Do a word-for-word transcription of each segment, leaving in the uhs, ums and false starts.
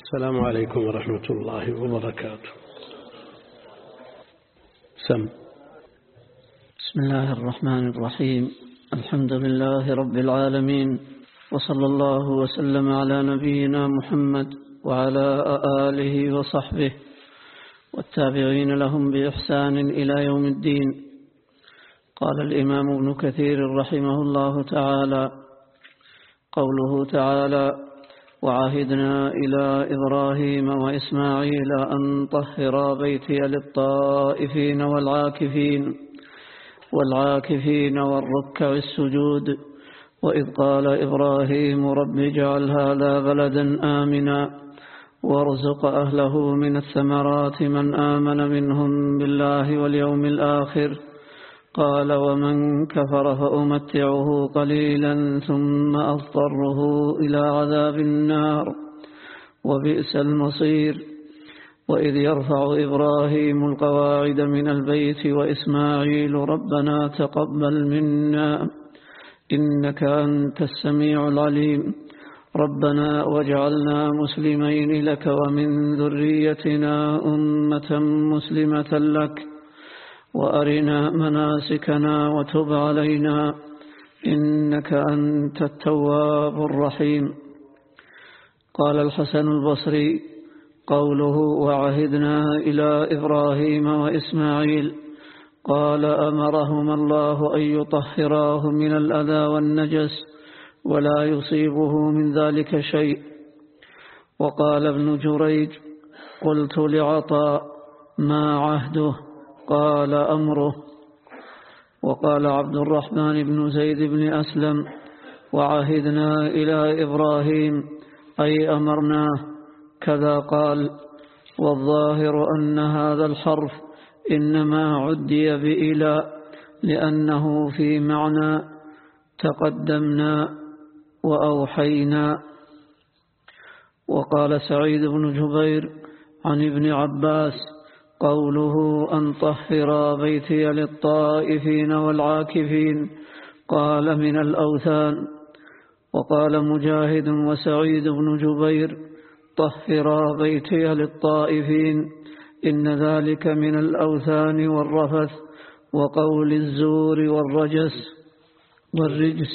السلام عليكم ورحمة الله وبركاته. سم. بسم الله الرحمن الرحيم. الحمد لله رب العالمين، وصلى الله وسلم على نبينا محمد وعلى آله وصحبه والتابعين لهم بإحسان إلى يوم الدين. قال الإمام ابن كثير رحمه الله تعالى: قوله تعالى: وعهدنا إلى إبراهيم وإسماعيل أن طهرا بيتي للطائفين والعاكفين والعاكفين والركع السجود. وإذ قال إبراهيم رب اجعل هذا بلدا آمنا وارزق أهله من الثمرات من آمن منهم بالله واليوم الآخر. قال ومن كفر فأمتعه قليلا ثم أضطره إلى عذاب النار وبئس المصير. وإذ يرفع إبراهيم القواعد من البيت وإسماعيل ربنا تقبل منا إنك أنت السميع العليم ربنا واجعلنا مسلمين لك ومن ذريتنا أمة مسلمة لك وأرنا مناسكنا وتب علينا إنك أنت التواب الرحيم. قال الحسن البصري: قوله وعهدنا إلى إبراهيم وإسماعيل، قال أمرهما الله أن يطهراه من الأذى والنجس ولا يصيبه من ذلك شيء. وقال ابن جريج: قلت لعطاء ما عهده؟ قال أمره. وقال عبد الرحمن بن زيد بن أسلم: وعهدنا إلى إبراهيم أي أمرناه، كذا قال. والظاهر أن هذا الحرف إنما عدي بإلى لأنه في معنى تقدمنا وأوحينا. وقال سعيد بن جبير عن ابن عباس: قوله أن طهر بيتي للطائفين والعاكفين، قال من الأوثان. وقال مجاهد وسعيد بن جبير: طهر بيتي للطائفين، إن ذلك من الأوثان والرفث وقول الزور والرجس والرجس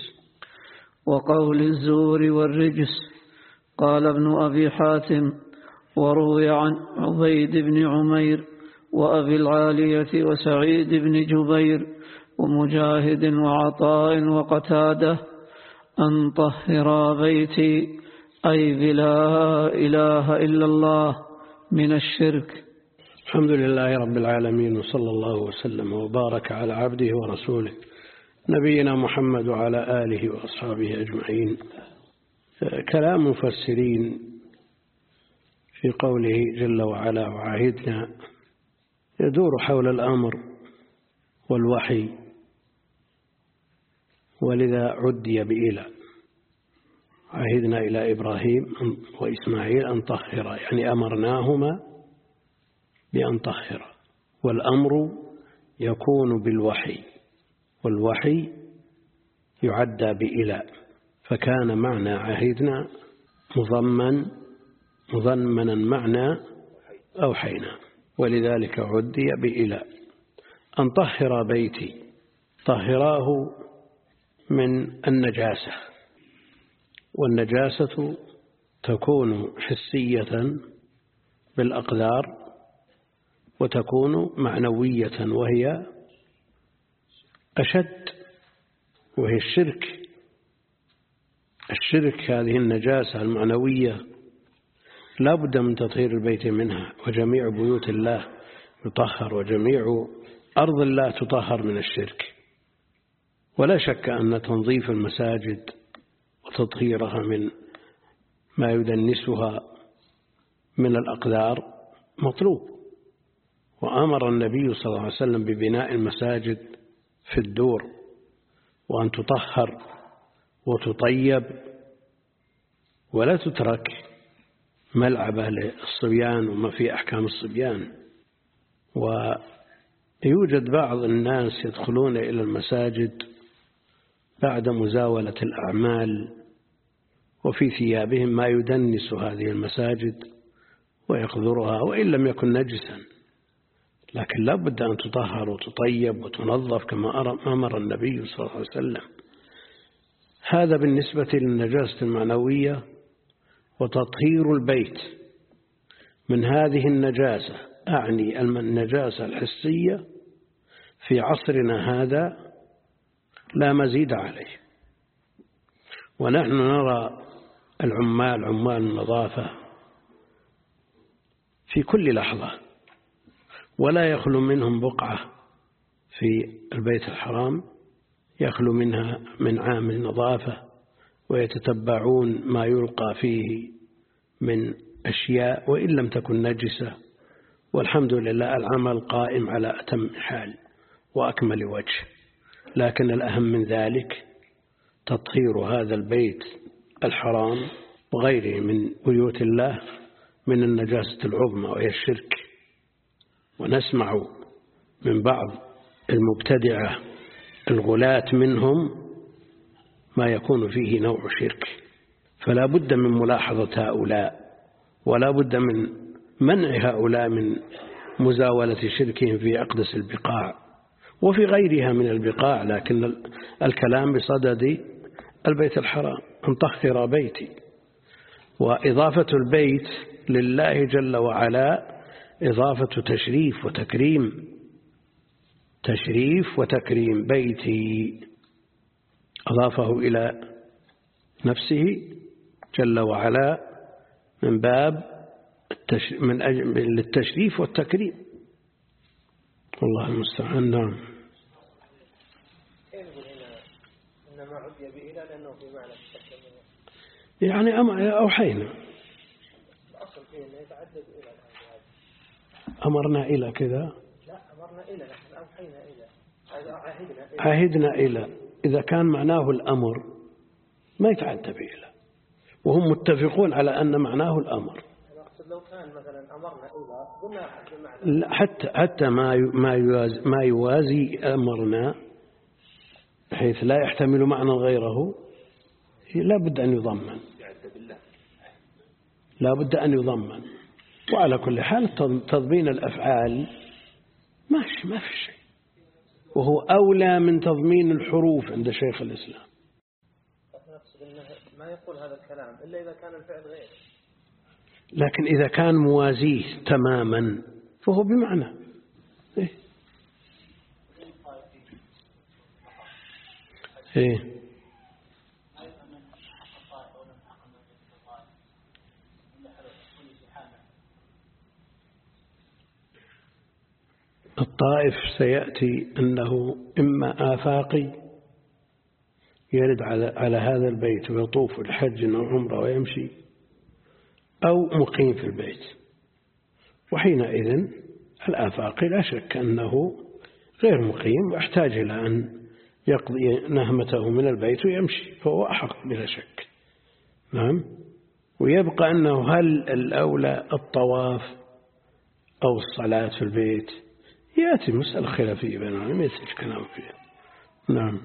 وقول الزور والرجس. قال ابن أبي حاتم: وروي عن عبيد بن عمير وأبي العالية وسعيد بن جبير ومجاهد وعطاء وقتادة أن طهر بيتي أي بلا إله إلا الله من الشرك. الحمد لله رب العالمين، وصلى الله وسلم وبارك على عبده ورسوله نبينا محمد وعلى آله وأصحابه أجمعين. كلام مفسرين في قوله جل وعلا وعهدنا يدور حول الأمر والوحي، ولذا عدي بإلى. عهدنا إلى إبراهيم وإسماعيل أن طهر، يعني أمرناهما بأن طهر، والأمر يكون بالوحي، والوحي يعدى بإلى، فكان معنى عهدنا مضمن مضمنا معنى أوحينا، ولذلك عدي بإلى. أن طهر بيتي، طهراه من النجاسة، والنجاسة تكون حسية بالأقدار وتكون معنوية وهي أشد، وهي الشرك. الشرك هذه النجاسة المعنوية لا بد من تطهير البيت منها، وجميع بيوت الله يطهر، وجميع أرض الله تطهر من الشرك. ولا شك أن تنظيف المساجد وتطهيرها من ما يدنسها من الأقدار مطلوب، وأمر النبي صلى الله عليه وسلم ببناء المساجد في الدور، وأن تطهر وتطيب ولا تترك ملعبة للصبيان وما في أحكام الصبيان. ويوجد بعض الناس يدخلون إلى المساجد بعد مزاولة الأعمال وفي ثيابهم ما يدنس هذه المساجد ويقذرها وإن لم يكن نجسا، لكن لا بد أن تطهر وتطيب وتنظف كما أمر النبي صلى الله عليه وسلم. هذا بالنسبة للنجاسة المعنوية. وتطهير البيت من هذه النجاسة، أعني النجاسة الحسية، في عصرنا هذا لا مزيد عليه. ونحن نرى العمال عمال النظافة في كل لحظة، ولا يخلو منهم بقعة في البيت الحرام يخلو منها من عامل نظافة، ويتتبعون ما يلقى فيه من أشياء وإن لم تكن نجسة، والحمد لله العمل قائم على أتم حال وأكمل وجه. لكن الأهم من ذلك تطهير هذا البيت الحرام وغيره من بيوت الله من النجاسة العظمى وهي الشرك. ونسمع من بعض المبتدعة الغلاة منهم ما يكون فيه نوع شرك، فلا بد من ملاحظة هؤلاء، ولا بد من منع هؤلاء من مزاولة شركهم في أقدس البقاع وفي غيرها من البقاع. لكن الكلام بصدد البيت الحرام، أن طهر بيتي. وإضافة البيت لله جل وعلا إضافة تشريف وتكريم، تشريف وتكريم. بيتي أضافه إلى نفسه جل وعلا من باب من أجل للتشريف والتكريم، والله المستعان. نعم. يعني أوحينا أمرنا إلى كذا، لا أمرنا إلى نحن أوحينا إلى عهدنا إلى، إذا كان معناه الأمر ما يتعدى بإلى، وهم متفقون على أن معناه الأمر. لو كان مثلا أمرنا إلى قلنا بمعنى حتى حتى ما ما يوازي ما يوازي أمرنا بحيث لا يحتمل معنى غيره لا بد أن يضمن، لا بد أن يضمن. وعلى كل حال تضمين الأفعال ماشي ما في شيء، وهو أولى من تضمين الحروف عند شيخ الإسلام. ما يقول هذا الكلام إلا إذا كان الفعل غير، لكن إذا كان موازيه تماما فهو بمعنى إيه؟ إيه؟ الطائف سيأتي أنه إما آفاقي يرد على على هذا البيت ويطوف الحج أو عمره ويمشي، أو مقيم في البيت. وحينئذ الآفاقي لا شك أنه غير مقيم ويحتاج إلى أن يقضي نهمته من البيت ويمشي، فهو أحق بلا شك. نعم. ويبقى أنه هل الأولى الطواف أو الصلاة في البيت، يأتي مسألة خلافية بين العلماء يتجه كلام فيها. نعم.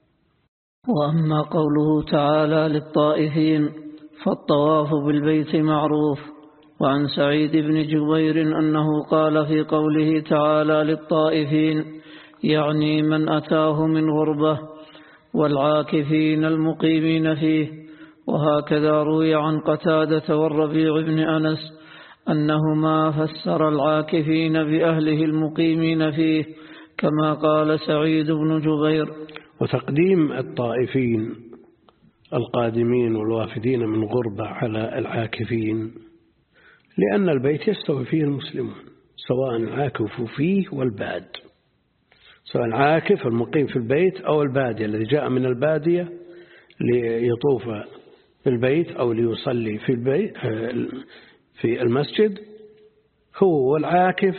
وأما قوله تعالى للطائفين فالطواف بالبيت معروف. وعن سعيد بن جبير أنه قال في قوله تعالى للطائفين يعني من أتاه من غربة، والعاكفين المقيمين فيه. وهكذا روي عن قتادة والربيع بن أنس أنهما فسر العاكفين بأهله المقيمين فيه كما قال سعيد بن جبير. وتقديم الطائفين القادمين والوافدين من غربة على العاكفين لأن البيت يستوي فيه المسلمون، سواء العاكف فيه والباد، سواء العاكف المقيم في البيت أو البادية الذي جاء من البادية ليطوف في البيت أو ليصلي في البيت في المسجد، هو والعاكف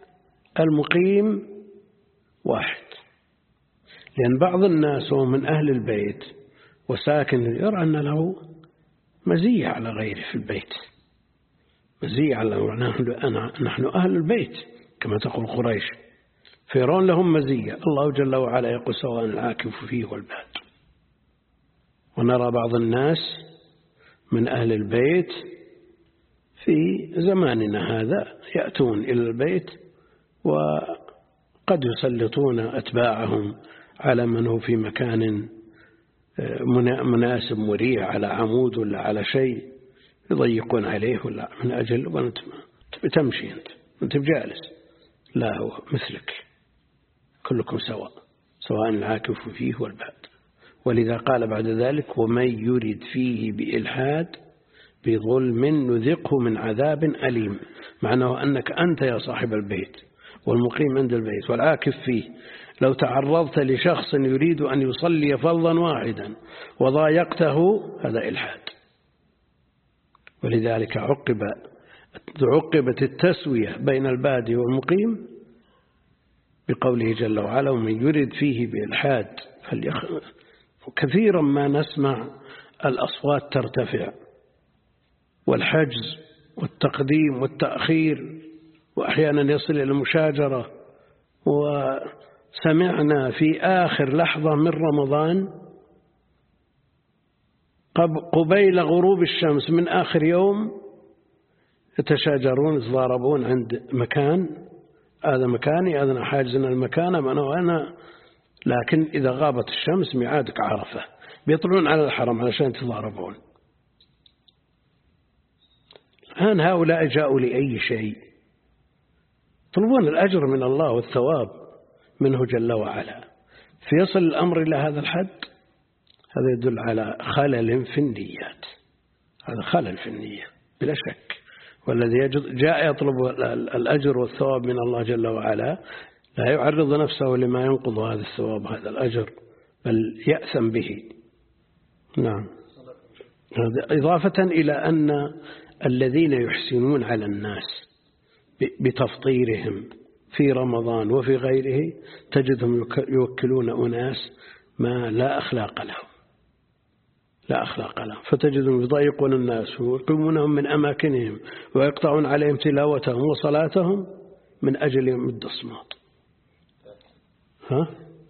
المقيم واحد. لأن بعض الناس هو من أهل البيت وساكن يرى أن له مزية على غيره في البيت، مزية على نحن أهل البيت كما تقول قريش، فيرون لهم مزية. الله جل وعلا يقول سواء العاكف فيه والباد. ونرى بعض الناس من أهل البيت في زماننا هذا يأتون إلى البيت وقد يسلطون أتباعهم على من هو في مكان مناسب مريح على عمود ولا على شيء يضيقون عليه ولا من أجل وأنت تمشي أنت أنت بجالس. لا، هو مثلك كلكم سواء سواء العاكف فيه والباد. ولذا قال بعد ذلك ومن يرد فيه بإلحاد بظلم نذقه من عذاب أليم. معناه أنك أنت يا صاحب البيت والمقيم عند البيت والعاكف فيه لو تعرضت لشخص يريد أن يصلي فرضا واحدا وضايقته هذا إلحاد. ولذلك عقب عقبت التسوية بين البادي والمقيم بقوله جل وعلا ومن يرد فيه بإلحاد. كثيرا ما نسمع الأصوات ترتفع والحجز والتقديم والتأخير وأحيانا يصل إلى المشاجرة. وسمعنا في آخر لحظة من رمضان قبيل غروب الشمس من آخر يوم يتشاجرون يتضاربون عند مكان، هذا مكاني هذا حاجزنا المكان أنا وأنا، لكن إذا غابت الشمس ميعادك عرفة بيطلعون على الحرم علشان يتضاربون. الآن هؤلاء جاءوا لأي شيء؟ يطلبون الأجر من الله والثواب منه جل وعلا، فيصل الأمر إلى هذا الحد. هذا يدل على خلل في النيات، هذا خلل في النية بلا شك. والذي جاء يطلب الأجر والثواب من الله جل وعلا لا يعرض نفسه لما ينقض هذا الثواب هذا الأجر بل يأثم به. نعم. إضافة إلى أن الذين يحسنون على الناس بتفطيرهم في رمضان وفي غيره تجدهم يوكلون أناس ما لا أخلاق لهم لا أخلاق لهم، فتجدهم يضايقون الناس ويقيمونهم من أماكنهم ويقطعون عليهم تلاوتهم وصلاتهم من أجل يمد الصمات. ها؟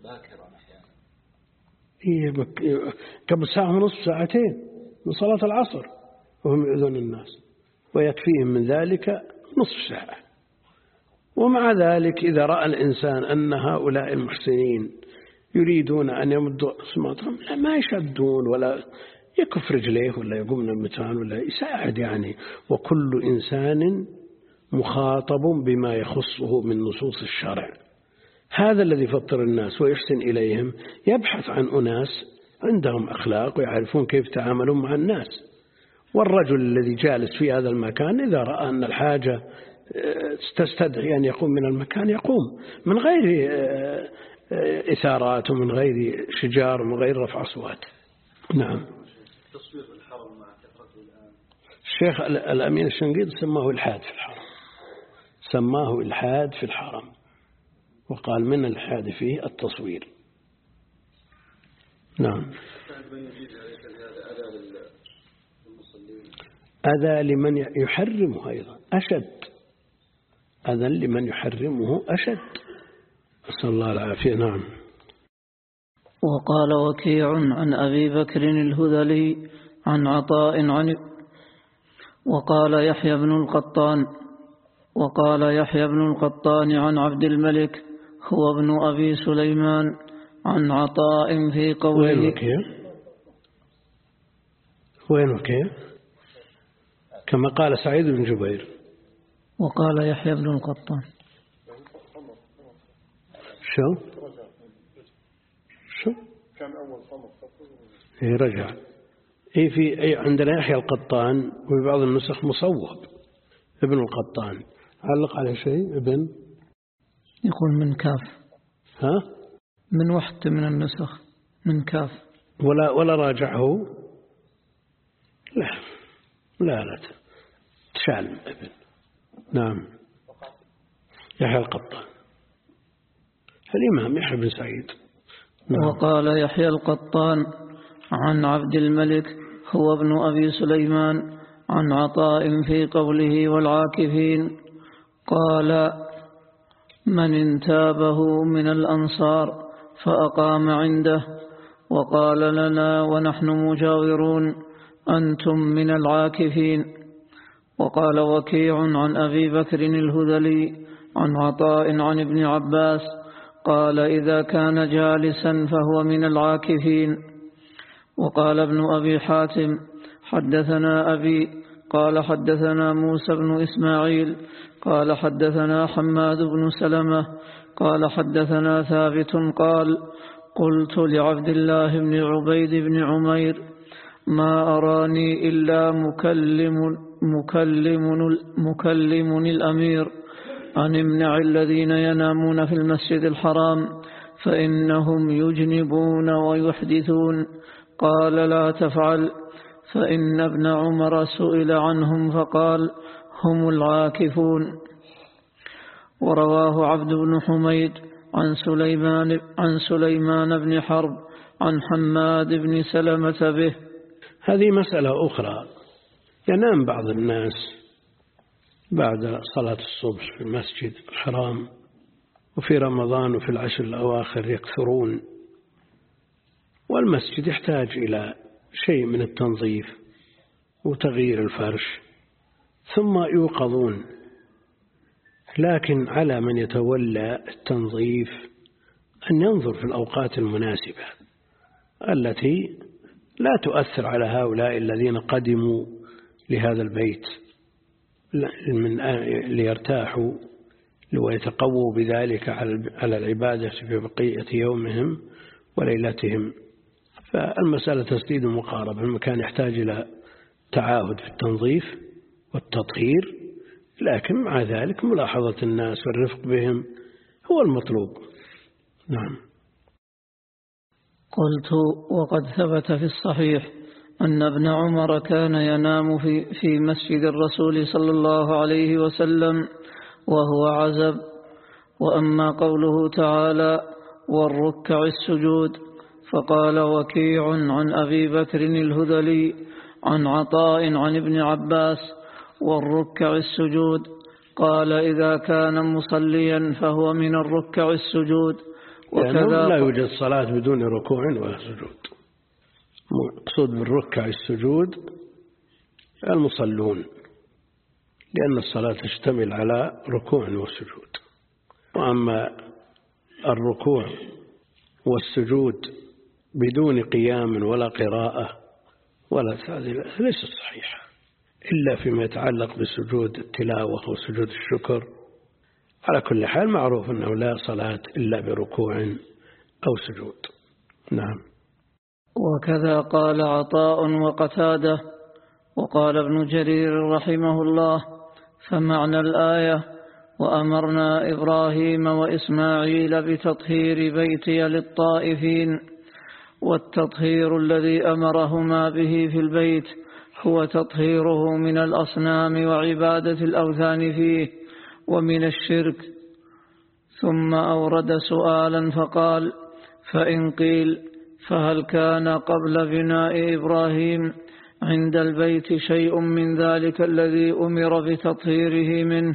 إيه قبل ساعة ونصف ساعتين من صلاة العصر وهم يؤذون الناس ويكفيهم من ذلك نصف ساعة. ومع ذلك إذا رأى الإنسان أن هؤلاء المحسنين يريدون أن يمدوا صماتهم ما يشدون ولا يكف رجليه ولا يقوم من المكان ولا يساعد يعني. وكل إنسان مخاطب بما يخصه من نصوص الشرع. هذا الذي فطر الناس ويحسن إليهم يبحث عن أناس عندهم أخلاق ويعرفون كيف تعاملون مع الناس. والرجل الذي جالس في هذا المكان إذا رأى أن الحاجة تستدعي أن يقوم من المكان يقوم من غير إثارات ومن غير شجار ومن غير رفع أصوات. نعم. تصوير الحرم مع كثرته الآن. الشيخ الأمين الشنقيطي سماه إلحاد في الحرم، سماه إلحاد في الحرم وقال من الإلحاد فيه التصوير. نعم. أذى لمن يحرمه أيضا أشد، أذى لمن يحرمه أشد. نسأل الله العافية. نعم. وقال وكيع عن أبي بكر الهذلي عن عطاء عن وقال يحيى بن القطان وقال يحيى بن القطان عن عبد الملك هو ابن أبي سليمان عن عطاء في قوله. وين وكيع؟ وين وكيع؟ كما قال سعيد بن جبير. وقال يحيى بن القطان. شو شو كان أول صمت إيه رجع. إيه في أي عندنا يحيى القطان وفي بعض النسخ مصوب ابن القطان. علق على شيء ابن يقول من كاف. ها من وحدة من النسخ من كاف ولا ولا راجعه. لا لا لا تشال ابن. نعم. يحيى القطان الإمام يحيى بن سعيد. نعم. وقال يحيى القطان عن عبد الملك هو ابن أبي سليمان عن عطاء في قوله والعاكفين قال من انتابه من الأنصار فأقام عنده وقال لنا ونحن مجاورون أنتم من العاكفين. وقال وكيع عن أبي بكر الهذلي عن عطاء عن ابن عباس قال إذا كان جالسا فهو من العاكفين. وقال ابن أبي حاتم حدثنا أبي قال حدثنا موسى بن إسماعيل قال حدثنا حماد بن سلمة قال حدثنا ثابت قال قلت لعبد الله بن عبيد بن عمير ما أراني إلا مكلم مكلم مكلم الأمير أن امنع الذين ينامون في المسجد الحرام فإنهم يجنبون ويحدثون. قال لا تفعل، فإن ابن عمر سئل عنهم فقال هم العاكفون. ورواه عبد بن حميد عن سليمان, عن سليمان بن حرب عن حماد بن سلمة به. هذه مسألة أخرى، ينام بعض الناس بعد صلاة الصبح في المسجد الحرام، وفي رمضان وفي العشر الأواخر يكثرون، والمسجد يحتاج إلى شيء من التنظيف وتغيير الفرش ثم يوقظون. لكن على من يتولى التنظيف أن ينظر في الأوقات المناسبة التي لا تؤثر على هؤلاء الذين قدموا لهذا البيت من ليرتاحوا ويتقووا بذلك على العبادة في بقية يومهم وليلتهم. فالمسألة تسديد مقاربة، المكان يحتاج إلى تعاهد في التنظيف والتطهير، لكن مع ذلك ملاحظة الناس والرفق بهم هو المطلوب. نعم. قلت وقد ثبت في الصحيح أن ابن عمر كان ينام في, في مسجد الرسول صلى الله عليه وسلم وهو عزب. وأما قوله تعالى والركع السجود فقال وكيع عن أبي بكر الهذلي عن عطاء عن ابن عباس والركع السجود قال إذا كان مصليا فهو من الركع السجود. وكذا لا يوجد صلاة بدون ركوع ولا سجود. مقصود بالركع السجود المصلون، لأن الصلاة تشتمل على ركوع وسجود. وأما الركوع والسجود بدون قيام ولا قراءة ولا هذه ليست صحيحة، إلا فيما يتعلق بسجود التلاوة وسجود الشكر. على كل حال معروف أنه لا صلاة إلا بركوع أو سجود. نعم. وكذا قال عطاء وقتادة. وقال ابن جرير رحمه الله فمعنى الآية وأمرنا إبراهيم وإسماعيل بتطهير بيتي للطائفين، والتطهير الذي أمرهما به في البيت هو تطهيره من الأصنام وعبادة الأوثان فيه ومن الشرك. ثم أورد سؤالا فقال فإن قيل فهل كان قبل بناء إبراهيم عند البيت شيء من ذلك الذي أمر بتطهيره منه؟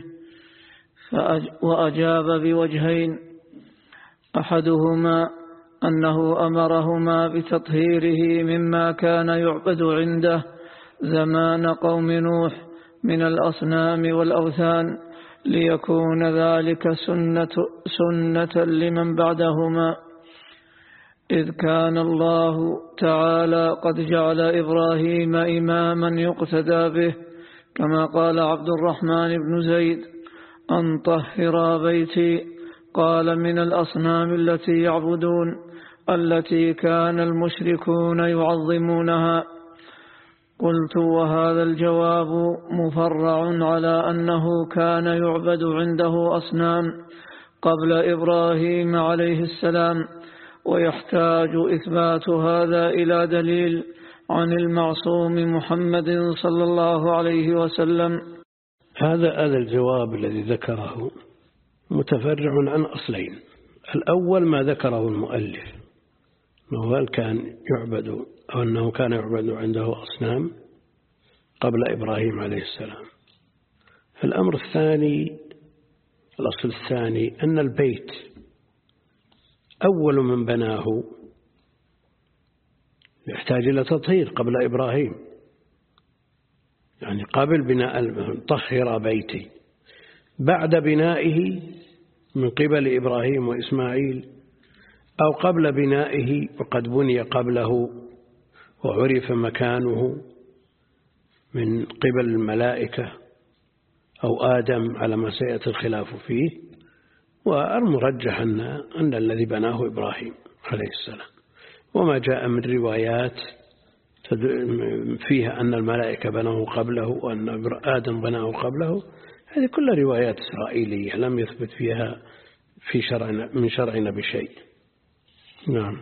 وأجاب بوجهين، أحدهما أنه أمرهما بتطهيره مما كان يعبد عنده زمان قوم نوح من الأصنام والأوثان ليكون ذلك سنة, سنة لمن بعدهما، إذ كان الله تعالى قد جعل إبراهيم إماما يقتدى به، كما قال عبد الرحمن بن زيد أن طهر بيتي، قال من الأصنام التي يعبدون التي كان المشركون يعظمونها. قلت وهذا الجواب مفرع على أنه كان يعبد عنده أصنام قبل إبراهيم عليه السلام، ويحتاج إثبات هذا إلى دليل عن المعصوم محمد صلى الله عليه وسلم. هذا هذا الجواب الذي ذكره متفرع عن أصلين. الأول ما ذكره المؤلف أنه هل كان يعبد أو أنه كان يعبد عنده أصنام قبل إبراهيم عليه السلام. الأمر الثاني الأصل الثاني أن البيت أول من بناه يحتاج إلى تطهير قبل إبراهيم، يعني قبل بناء المسجد طهر بيتي، بعد بنائه من قبل إبراهيم وإسماعيل، أو قبل بنائه وقد بني قبله وعرف مكانه من قبل الملائكة أو آدم على ما سيأتي الخلاف فيه. والمرجح أن, أن الذي بناه إبراهيم عليه السلام، وما جاء من روايات فيها أن الملائكة بناه قبله وأن آدم بناه قبله، هذه كلها روايات إسرائيلية لم يثبت فيها في شرعنا من شرعنا بشيء. نعم.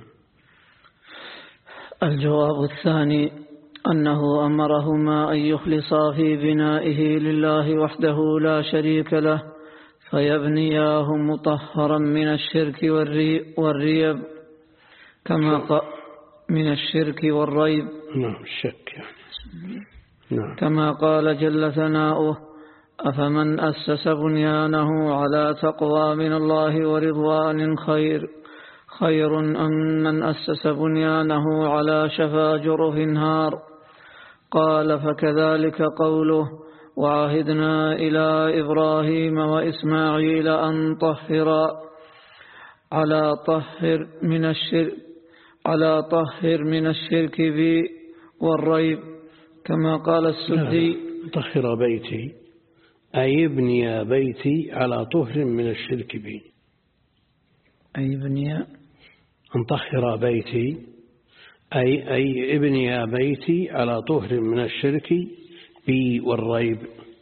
الجواب الثاني أنه أمرهما أن يخلصا في بنائه لله وحده لا شريك له، فيبنياه مطهرا من الشرك والريب كما قال من الشرك والريب. نعم الشك يعني. نعم. كما قال جل ثناؤه: أفمن أسس بنيانه على تقوى من الله ورضوان خير خير أم من أسس بنيانه على شفا جرف هار. قال: فكذلك قوله: وعهدنا إلى إبراهيم وإسماعيل أن طهر على طهر من الشرك على طهر من الشرك بي والريب، كما قال السدي: طهر بيتي أي ابني بيتي على طهر من الشرك بي، أي ابني أن طهر بيتي أي أي ابني بيتي على طهر من الشرك بي والريب.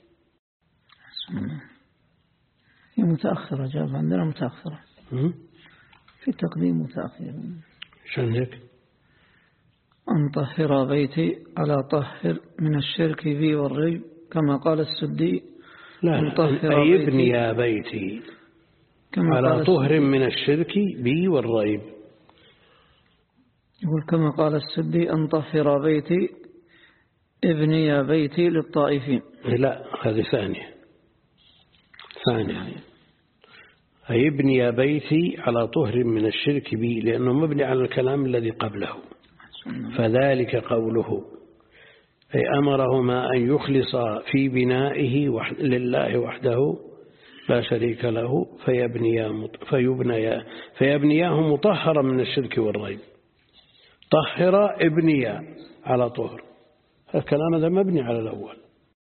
هي متأخرة، جاب عندنا متأخرة في تقديم متأخر. شان هيك؟ أن طهر بيتي على طهر من الشرك بي والريب، كما قال السدي: لا أي ابني بيتي على طهر من الشرك بي والريب. يقول كما قال السدي: أن طهر بيتي ابني بيتي للطائفين. لا هذه ثانية ثانية أي ابني بيتي على طهر من الشرك بي، لأنه مبني على الكلام الذي قبله. فذلك قوله أي أمرهما أن يخلص في بنائه لله وحده لا شريك له، فيبنيا فيبنيا فيبنياه مطهرا من الشرك والريب. طهر ابنيا على طهر، الكلام هذا مبني على الأول.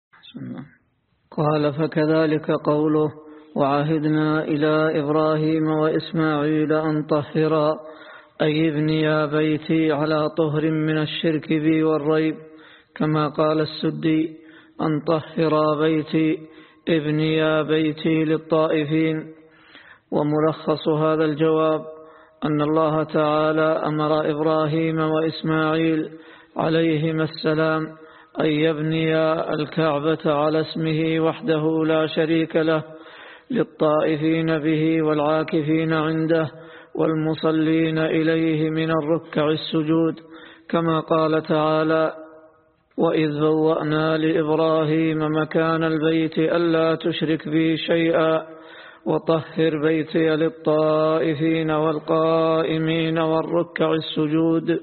قال: فكذلك قوله: وعهدنا إلى إبراهيم وإسماعيل أن طهرا أي ابنيا بيتي على طهر من الشرك بي والريب، كما قال السدي: أن طهر بيتي ابنيا بيتي للطائفين. وملخص هذا الجواب أن الله تعالى أمر إبراهيم وإسماعيل عليهما السلام أن يبنيا الكعبة على اسمه وحده لا شريك له للطائفين به والعاكفين عنده والمصلين إليه من الركع السجود، كما قال تعالى: وإذ بوأنا لإبراهيم مكان البيت ألا تشرك بي شيئا وطهر بيتي للطائفين والقائمين والركع السجود.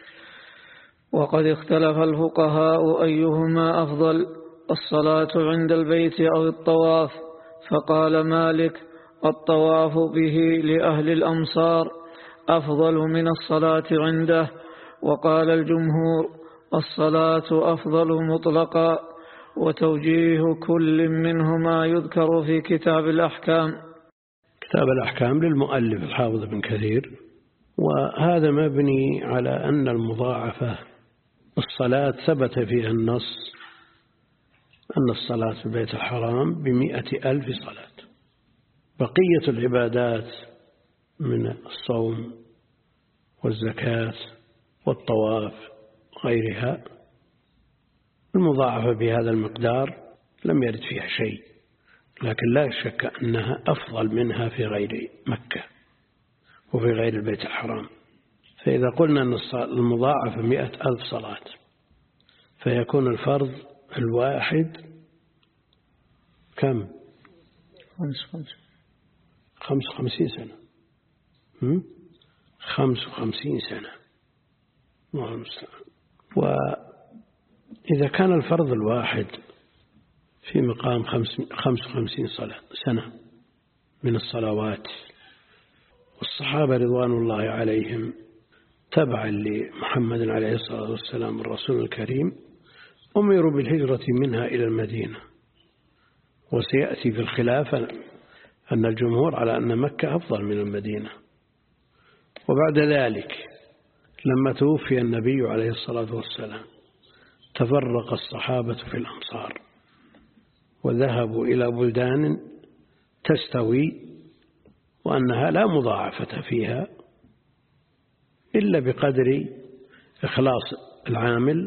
وقد اختلف الفقهاء أيهما أفضل، الصلاة عند البيت أو الطواف، فقال مالك: الطواف به لأهل الأمصار أفضل من الصلاة عنده. وقال الجمهور: الصلاة أفضل مطلقا، وتوجيه كل منهما يذكر في كتاب الأحكام. كتاب الأحكام للمؤلف الحافظ بن كثير، وهذا مبني على أن المضاعفة الصلاة ثبت فيها النص أن الصلاة في البيت الحرام بمئة ألف صلاة. بقية العبادات من الصوم والزكاة والطواف غيرها المضاعفة بهذا المقدار لم يرد فيها شيء، لكن لا شك أنها أفضل منها في غير مكة وفي غير البيت الحرام. فإذا قلنا أن المضاعفة مئة ألف صلاة، فيكون الفرض الواحد كم؟ خمس خمس خمس وخمسين سنة هم؟ خمس وخمسين سنة. إذا كان الفرض الواحد في مقام خمس وخمسين صلاة سنة من الصلوات، والصحابة رضوان الله عليهم تبعا لمحمد عليه الصلاة والسلام الرسول الكريم أمروا بالهجرة منها إلى المدينة، وسيأتي في الخلافة أن الجمهور على أن مكة أفضل من المدينة. وبعد ذلك لما توفي النبي عليه الصلاة والسلام تفرق الصحابة في الأمصار وذهبوا إلى بلدان تستوي وأنها لا مضاعفة فيها إلا بقدر إخلاص العامل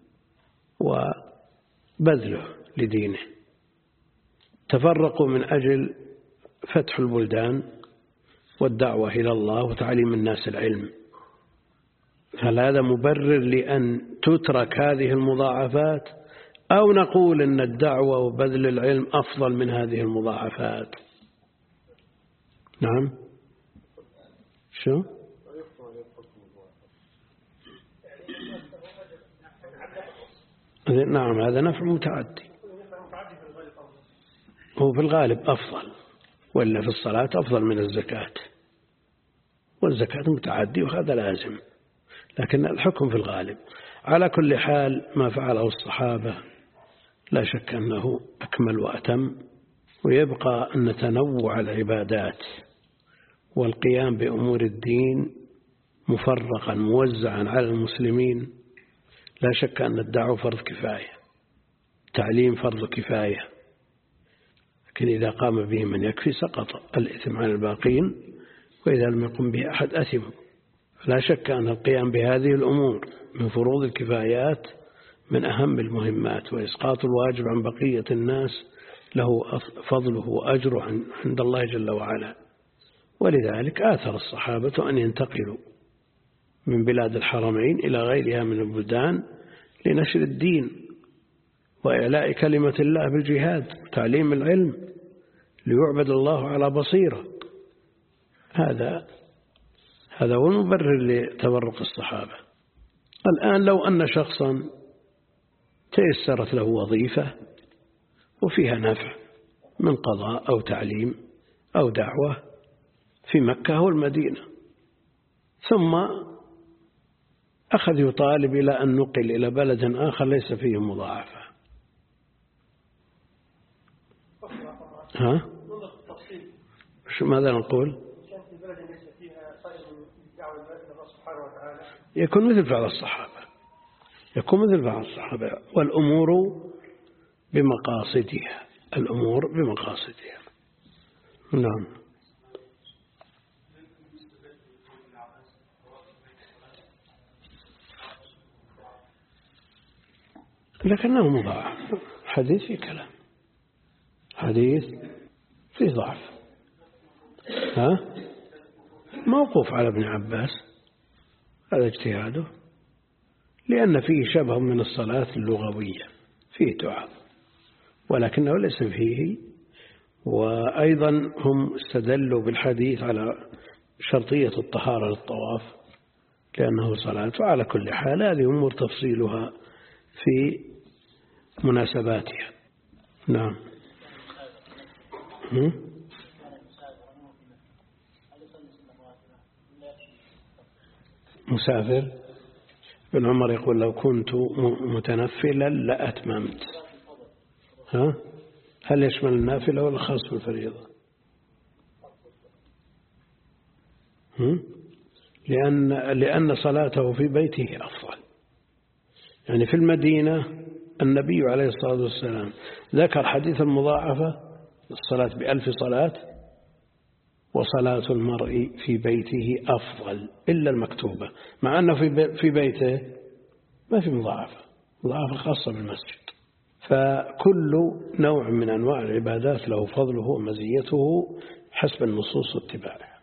وبذله لدينه. تفرقوا من أجل فتح البلدان والدعوة إلى الله وتعليم الناس العلم. هل هذا مبرر لأن تترك هذه المضاعفات، أو نقول أن الدعوة وبذل العلم أفضل من هذه المضاعفات؟ نعم. شو؟ نعم، هذا نفع متعدي، هو في الغالب أفضل، ولا في الصلاة أفضل من الزكاة، والزكاة متعدي وهذا لازم، لكن الحكم في الغالب. على كل حال ما فعله الصحابة لا شك أنه أكمل وأتم، ويبقى أن تنوع العبادات والقيام بأمور الدين مفرقا موزعا على المسلمين لا شك أن الدعوة فرض كفاية، تعليم فرض كفاية، لكن إذا قام به من يكفي سقط الإثم عن الباقين، وإذا لم يقم به أحد أثم. لا شك أن القيام بهذه الأمور من فروض الكفايات من أهم المهمات، وإسقاط الواجب عن بقية الناس له فضله وأجره عند الله جل وعلا. ولذلك آثر الصحابة أن ينتقلوا من بلاد الحرمين إلى غيرها من البلدان لنشر الدين وإعلاء كلمة الله بالجهاد وتعليم العلم ليعبد الله على بصيرة. هذا هذا هو المبرر لتبرق الصحابة. الآن لو أن شخصا تيسرت له وظيفة وفيها نفع من قضاء أو تعليم أو دعوة في مكة والمدينة، ثم أخذ يطالب إلى أن نقل إلى بلد آخر ليس فيه مضاعفة، ها؟ شو ماذا نقول؟ يكون مثل فعل الصحابة، يكون مثل فعل الصحابة، والأمور بمقاصدها، الأمور بمقاصدها. نعم. لكنه مضاعف، حديث في كلام، حديث في ضعف، ها؟ موقوف على ابن عباس، هذا اجتهاده، لأن فيه شبه من الصلاة اللغوية، فيه تعب ولكنه ليس فيه. وأيضا هم استدلوا بالحديث على شرطية الطهارة للطواف لأنه صلاة. وعلى كل حال هذه أمور تفصيلها في مناسباتها. نعم. مسافر. ابن عمر يقول لو كنت متنفلا لأتممت. ها؟ هل يشمل النافلة ولا خاص بالفريضة؟ لأن لأن صلاته في بيته أفضل. يعني في المدينة النبي عليه الصلاة والسلام ذكر حديث المضاعفة الصلاة بألف صلاة، وصلاة المرء في بيته أفضل إلا المكتوبة، مع أنه في في بيته ما في مضاعفة، مضاعفة خاصة بالمسجد. فكل نوع من أنواع العبادات له فضله ومزيته حسب النصوص واتباعها.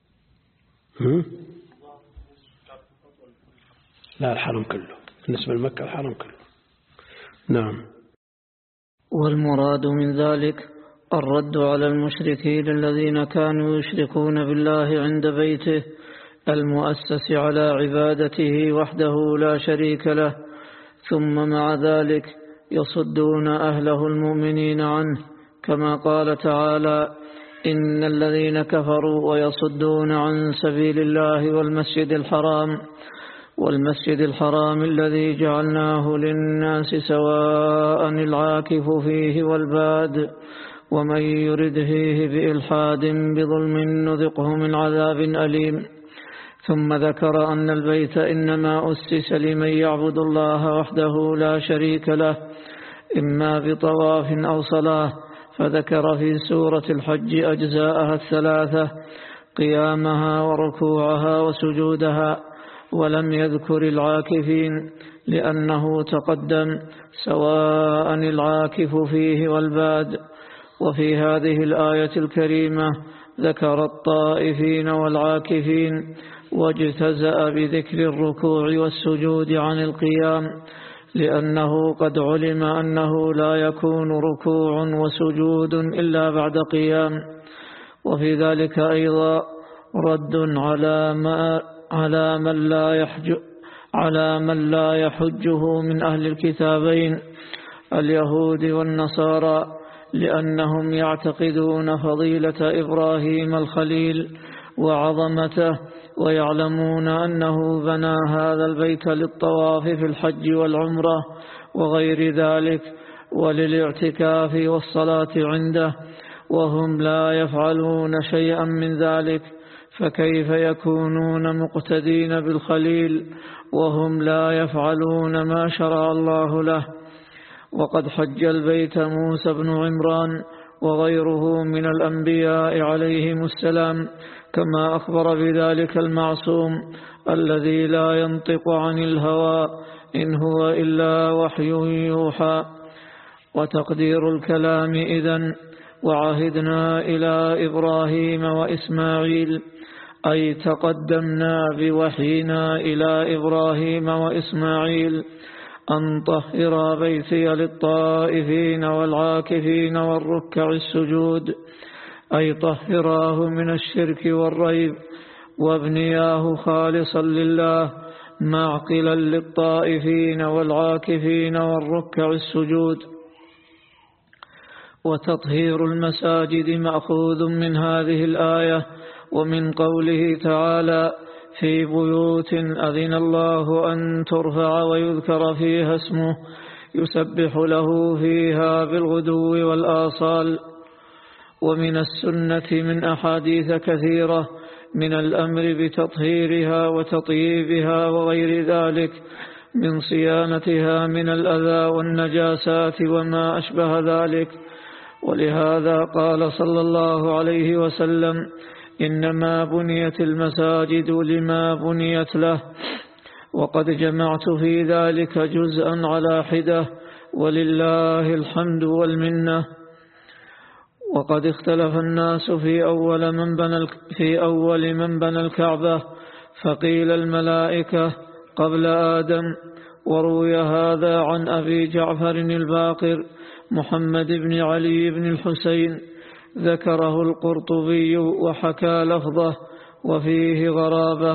لا، الحرم كله، بالنسبة لمكة الحرم كله. نعم. والمراد من ذلك الرد على المشركين الذين كانوا يشركون بالله عند بيته المؤسس على عبادته وحده لا شريك له، ثم مع ذلك يصدون أهله المؤمنين عنه، كما قال تعالى: إن الذين كفروا ويصدون عن سبيل الله والمسجد الحرام والمسجد الحرام الذي جعلناه للناس سواء العاكف فيه والباد ومن يرد فيه بإلحاد بظلم نذقه من عذاب أليم. ثم ذكر أن البيت إنما أسس لمن يعبد الله وحده لا شريك له، إما بطواف أو صلاة، فذكر في سورة الحج أجزاءها الثلاثة: قيامها وركوعها وسجودها، ولم يذكر العاكفين لأنه تقدم سواء العاكف فيه والباد. وفي هذه الآية الكريمة ذكر الطائفين والعاكفين، واجتزأ بذكر الركوع والسجود عن القيام، لأنه قد علم أنه لا يكون ركوع وسجود إلا بعد قيام. وفي ذلك أيضا رد على ما على من لا يحج على من لا يحجه من أهل الكتابين اليهود والنصارى، لأنهم يعتقدون فضيلة إبراهيم الخليل وعظمته، ويعلمون أنه بنى هذا البيت للطواف في الحج والعمرة وغير ذلك، وللاعتكاف والصلاة عنده، وهم لا يفعلون شيئا من ذلك، فكيف يكونون مقتدين بالخليل وهم لا يفعلون ما شرع الله له؟ وقد حج البيت موسى بن عمران وغيره من الأنبياء عليهم السلام، كما أخبر بذلك المعصوم الذي لا ينطق عن الهوى إن هو إلا وحي يوحى. وتقدير الكلام إذن: وعهدنا إلى إبراهيم وإسماعيل، أي تقدمنا بوحينا إلى إبراهيم وإسماعيل أن طهر بيتي للطائفين والعاكفين والركع السجود، أي طهراه من الشرك والريب، وابنياه خالصا لله معقلا للطائفين والعاكفين والركع السجود. وتطهير المساجد مأخوذ من هذه الآية ومن قوله تعالى: في بيوت أذن الله أن ترفع ويذكر فيها اسمه يسبح له فيها بالغدو والآصال. ومن السنة من أحاديث كثيرة من الأمر بتطهيرها وتطييبها وغير ذلك من صيانتها من الأذى والنجاسات وما أشبه ذلك. ولهذا قال صلى الله عليه وسلم: إنما بنيت المساجد لما بنيت له. وقد جمعت في ذلك جزءا على حدة، ولله الحمد والمنة. وقد اختلف الناس في أول من بنى في أول من بنى الكعبة، فقيل الملائكة قبل آدم، وروي هذا عن أبي جعفر الباقر محمد بن علي بن الحسين، ذكره القرطبي وحكى لفظه وفيه غرابة.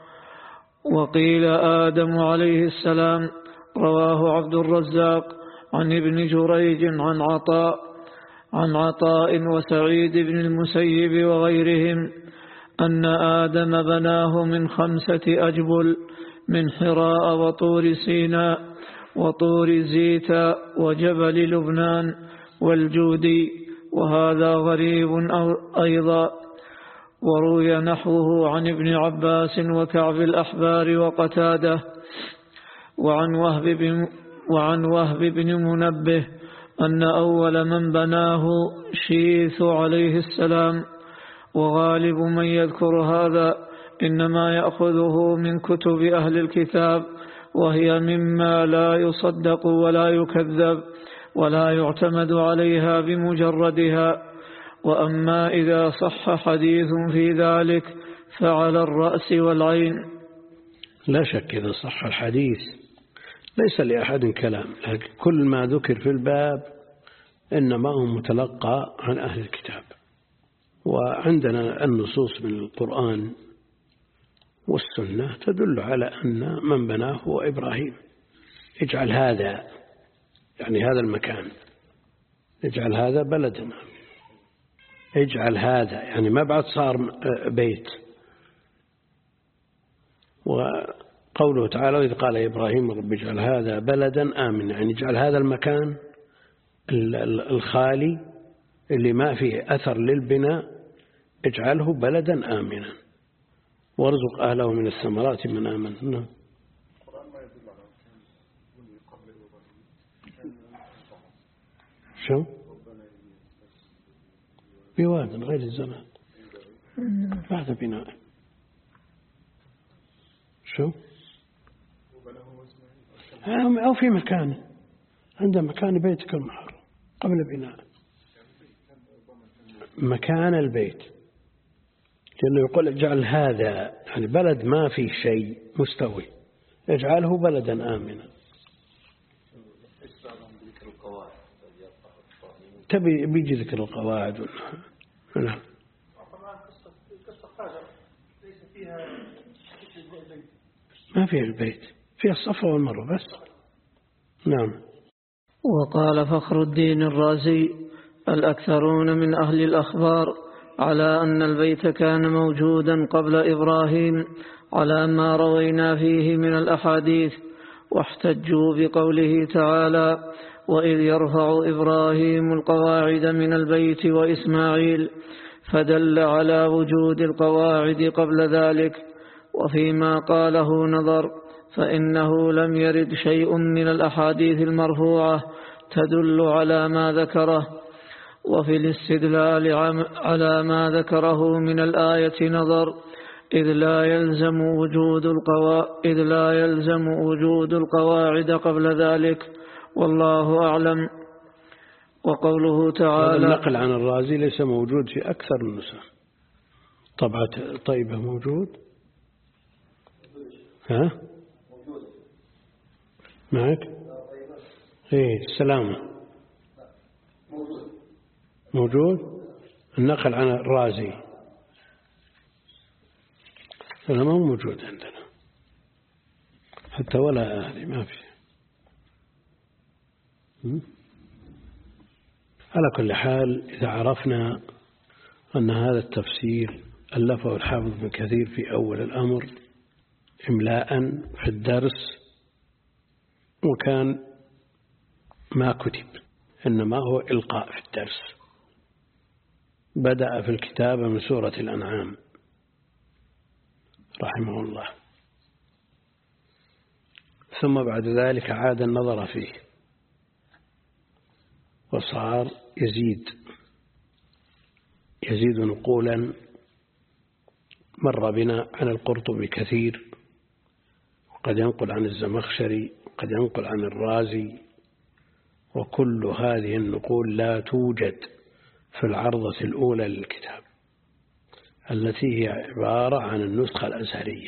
وقيل آدم عليه السلام، رواه عبد الرزاق عن ابن جريج عن عطاء عن عطاء وسعيد بن المسيب وغيرهم أن آدم بناه من خمسة أجبل من حراء وطور سيناء وطور زيتا وجبل لبنان والجودي، وهذا غريب أيضا. وروي نحوه عن ابن عباس وكعب الأحبار وقتاده. وعن وهب بن, وعن وهب بن منبه أن أول من بناه شيث عليه السلام. وغالب من يذكر هذا إنما يأخذه من كتب أهل الكتاب، وهي مما لا يصدق ولا يكذب ولا يعتمد عليها بمجردها. وأما إذا صح حديث في ذلك فعلى الرأس والعين. لا شك إذا صح الحديث ليس لأحد كلام، لكن كل ما ذكر في الباب إنما هو متلقى عن أهل الكتاب. وعندنا النصوص من القرآن والسنة تدل على أن من بناه هو إبراهيم اجعل هذا يعني هذا المكان، اجعل هذا بلدا، اجعل هذا يعني ما بعد صار بيت. وقوله تعالى وإذ قال إبراهيم رب اجعل هذا بلدا آمنا، يعني اجعل هذا المكان الخالي اللي ما فيه أثر للبناء اجعله بلدا آمنا وارزق أهله من الثمرات من آمن. شو بواد غير الزمان بعد بناء شو أو في مكان عند مكان بيتك المحرم قبل بناء مكان البيت، لأنه يقول اجعل هذا يعني بلد ما في شيء مستوي اجعله بلدا آمنا. تبي بيجي ذكر القواعد. نعم. ما فيها البيت، فيها الصفا والمروة بس. نعم. وقال فخر الدين الرازي الأكثرون من أهل الأخبار على أن البيت كان موجودا قبل إبراهيم على ما روينا فيه من الأحاديث، واحتجوا بقوله تعالى وإذ يرفع إبراهيم القواعد من البيت وإسماعيل، فدل على وجود القواعد قبل ذلك. وفيما قاله نظر، فإنه لم يرد شيء من الأحاديث المرفوعة تدل على ما ذكره، وفي الاستدلال على ما ذكره من الآية نظر، إذ لا يلزم وجود القواعد إذ لا يلزم وجود القواعد قبل ذلك، والله أعلم. وقوله تعالى هذا النقل عن الرازي ليس موجود في أكثر النسخ. طبعة طيبة موجود؟ ها؟ معك؟ ايه السلامة موجود. النقل عن الرازي هذا ما هو موجود عندنا حتى ولا أهلي ما في. على كل حال إذا عرفنا أن هذا التفسير ألفه الحافظ ابن كثير في أول الأمر إملاء في الدرس، وكان ما كتب إنما هو إلقاء في الدرس، بدأ في الكتابة من سورة الأنعام رحمه الله، ثم بعد ذلك عاد النظر فيه وصار يزيد يزيد نقولا. مر بنا عن القرطبي كثير، وقد ينقل عن الزمخشري، وقد ينقل عن الرازي، وكل هذه النقول لا توجد في العرضة الأولى للكتاب التي هي عبارة عن النسخة الأزهرية،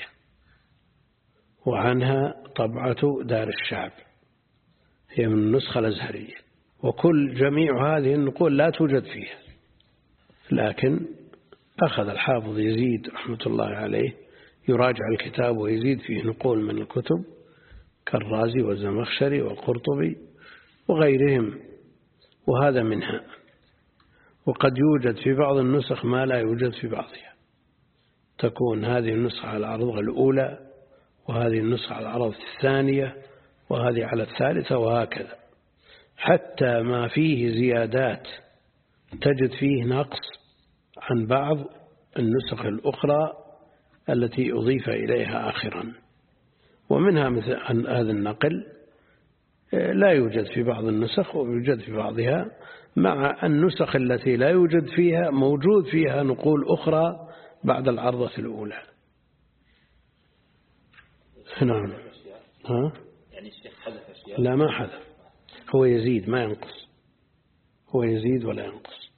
وعنها طبعة دار الشعب هي من النسخة الأزهرية، وكل جميع هذه النقول لا توجد فيها. لكن أخذ الحافظ يزيد رحمة الله عليه يراجع الكتاب ويزيد فيه نقول من الكتب كالرازي والزمخشري والقرطبي وغيرهم، وهذا منها. وقد يوجد في بعض النسخ ما لا يوجد في بعضها، تكون هذه النسخة على العرضة الأولى، وهذه النسخة على العرضة الثانية، وهذه على الثالثة، وهكذا، حتى ما فيه زيادات تجد فيه نقص عن بعض النسخ الأخرى التي أضيف إليها آخرا. ومنها مثل هذا النقل لا يوجد في بعض النسخ ويوجد في بعضها، مع النسخ التي لا يوجد فيها موجود فيها نقول أخرى بعد العرضة الأولى. نعم. ها؟ يعني الشيخ حذف أشياء؟ لا ما حذف، هو يزيد ما ينقص، هو يزيد ولا ينقص.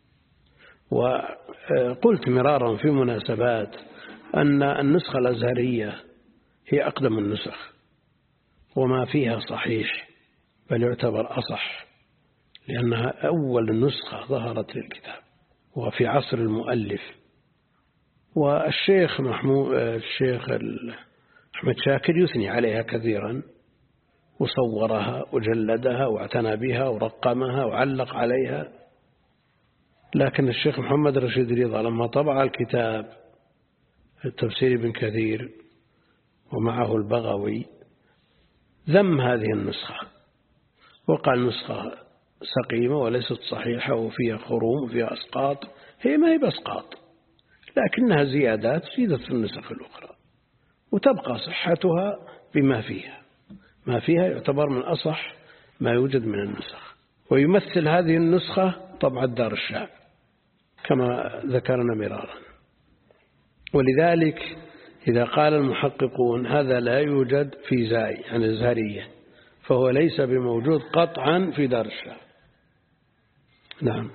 وقلت مرارا في مناسبات أن النسخة الأزهرية هي أقدم النسخ، وما فيها صحيح بل يعتبر أصح، لأنها أول نسخة ظهرت للكتاب وفي عصر المؤلف. والشيخ محمود الشيخ أحمد شاكر يثني عليها كثيرا، وصورها وجلدها واعتنى بها ورقمها وعلق عليها. لكن الشيخ محمد رشيد رضا لما طبع الكتاب التفسير ابن كثير ومعه البغوي ذم هذه النسخة وقال نسخة سقيمة وليست صحيحة وفيها خروم وفيها أسقاط. هي ما هي بأسقاط لكنها زيادات زيدت في النسخ الأخرى وتبقى صحتها بما فيها. ما فيها يعتبر من أصح ما يوجد من النسخ. ويمثل هذه النسخة طبعة دار الشعب كما ذكرنا مرارا. ولذلك إذا قال المحققون هذا لا يوجد في زاي يعني الزهرية فهو ليس بموجود قطعا في دار الشعب. نعم.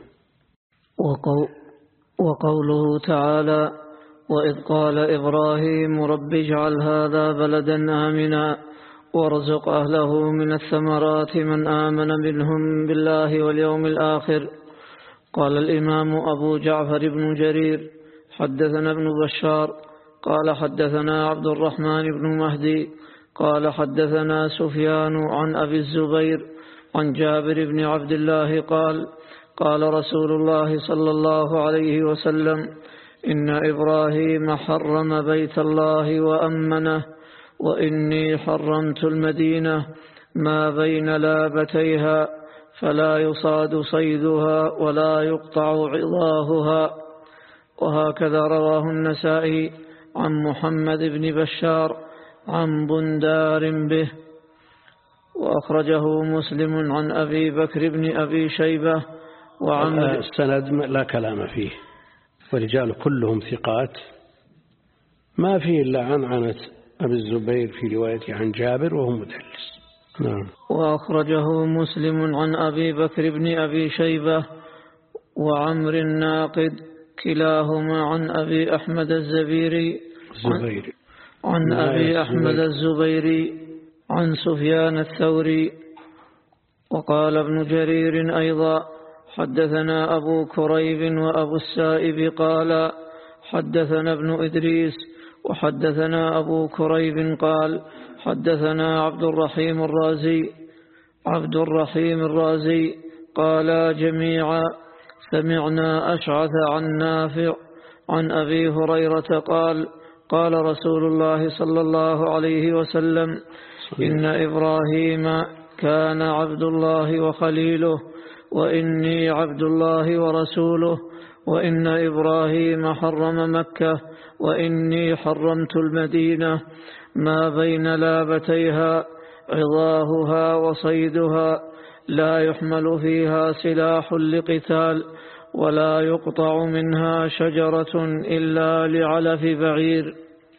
وقوله تعالى وإذ قال إبراهيم رب اجعل هذا بلدا آمنا وارزق أهله من الثمرات من آمن منهم بالله واليوم الآخر. قال الإمام أبو جعفر بن جرير حدثنا ابن بشار قال حدثنا عبد الرحمن بن مهدي قال حدثنا سفيان عن أبي الزبير عن جابر بن عبد الله قال قال رسول الله صلى الله عليه وسلم إن إبراهيم حرم بيت الله وأمنه وإني حرمت المدينة ما بين لابتيها فلا يصاد صيدها ولا يقطع عظاهها. وهكذا رواه النسائي عن محمد بن بشار عن بندار به. وأخرجه مسلم عن أبي بكر بن أبي شيبة وعمر. السند لا كلام فيه ورجال كلهم ثقات ما فيه إلا عنعنة أبي الزبير في روايته عن جابر وهو مدلس. نعم. وأخرجه مسلم عن أبي بكر بن أبي شيبة وعمر الناقد كلاهما عن أبي أحمد الزبيري الزبيري عن أبي أحمد الزبيري عن سفيان الثوري. وقال ابن جرير أيضا حدثنا أبو كريب وأبو السائب قال حدثنا ابن إدريس وحدثنا أبو كريب قال حدثنا عبد الرحيم الرازي عبد الرحيم الرازي قال جميعا سمعنا أشعث عن نافع عن أبي هريرة قال قال رسول الله صلى الله عليه وسلم إن إبراهيم كان عبد الله وخليله وإني عبد الله ورسوله وإن إبراهيم حرم مكة وإني حرمت المدينة ما بين لابتيها عظاهها وصيدها لا يحمل فيها سلاح لقتال ولا يقطع منها شجرة إلا لعلف بعير.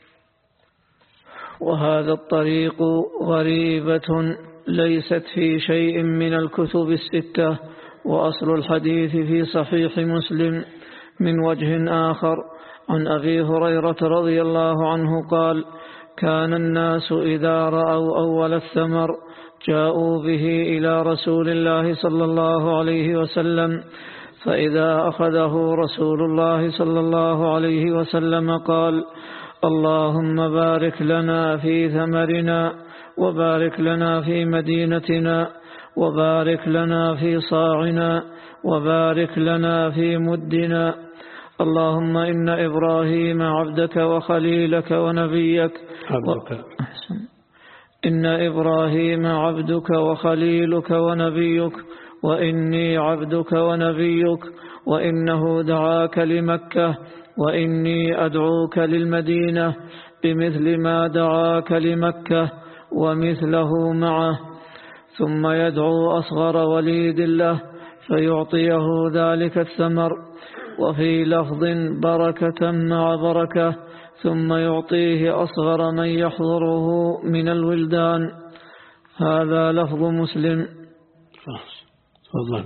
وهذا الطريق غريبة ليست في شيء من الكتب الستة. وأصل الحديث في صحيح مسلم من وجه آخر عن أبي هريرة رضي الله عنه قال كان الناس إذا رأوا أول الثمر جاءوا به إلى رسول الله صلى الله عليه وسلم فإذا أخذه رسول الله صلى الله عليه وسلم قال اللهم بارك لنا في ثمرنا وبارك لنا في مدينتنا وبارك لنا في صاعنا وبارك لنا في مدنا. اللهم إن إبراهيم عبدك وخليلك ونبيك عبدك. إن إبراهيم عبدك وخليلك ونبيك وإني عبدك ونبيك وإنه دعاك لمكة وإني أدعوك للمدينة بمثل ما دعاك لمكة ومثله معه. ثم يدعو أصغر وليد له فيعطيه ذلك الثمر. وفي لفظ بركة مع بركة ثم يعطيه أصغر من يحضره من الولدان. هذا لفظ مسلم. تفضل.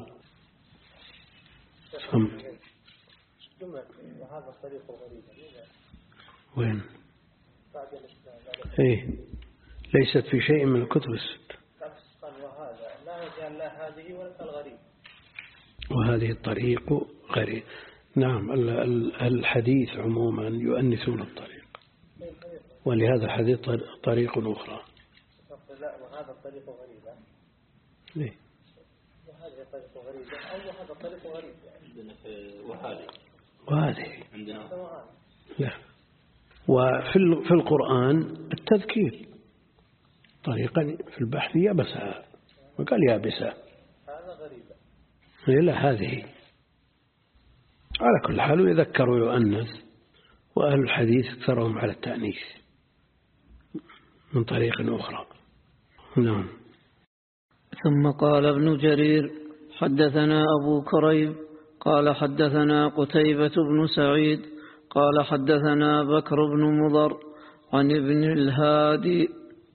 وهذا الطريق الغريب وين؟ ايه ليست في شيء من الكتب الست. وهذا لا يجعل لا هذه ولا الغريب. وهذه الطريق غريب. نعم. الحديث عموما يؤنثون الطريق ولهذا الحديث طريق أخرى. لا وهذا طريقة غريبة. ليه؟ وهذه طريقة غريبة أو هذا طريقة غريبة يعني. وهذه وهذه عندنا لا. وفي في القرآن التذكير طريقا في البحث يبسها وقال يابسة. هذا غريبة. لا هذه على كل حال يذكر ويؤنث، وأهل الحديث اكثرهم على التأنيث من طريق أخرى. نعم. ثم قال ابن جرير حدثنا أبو كريب قال حدثنا قتيبة بن سعيد قال حدثنا بكر بن مضر عن ابن الهادي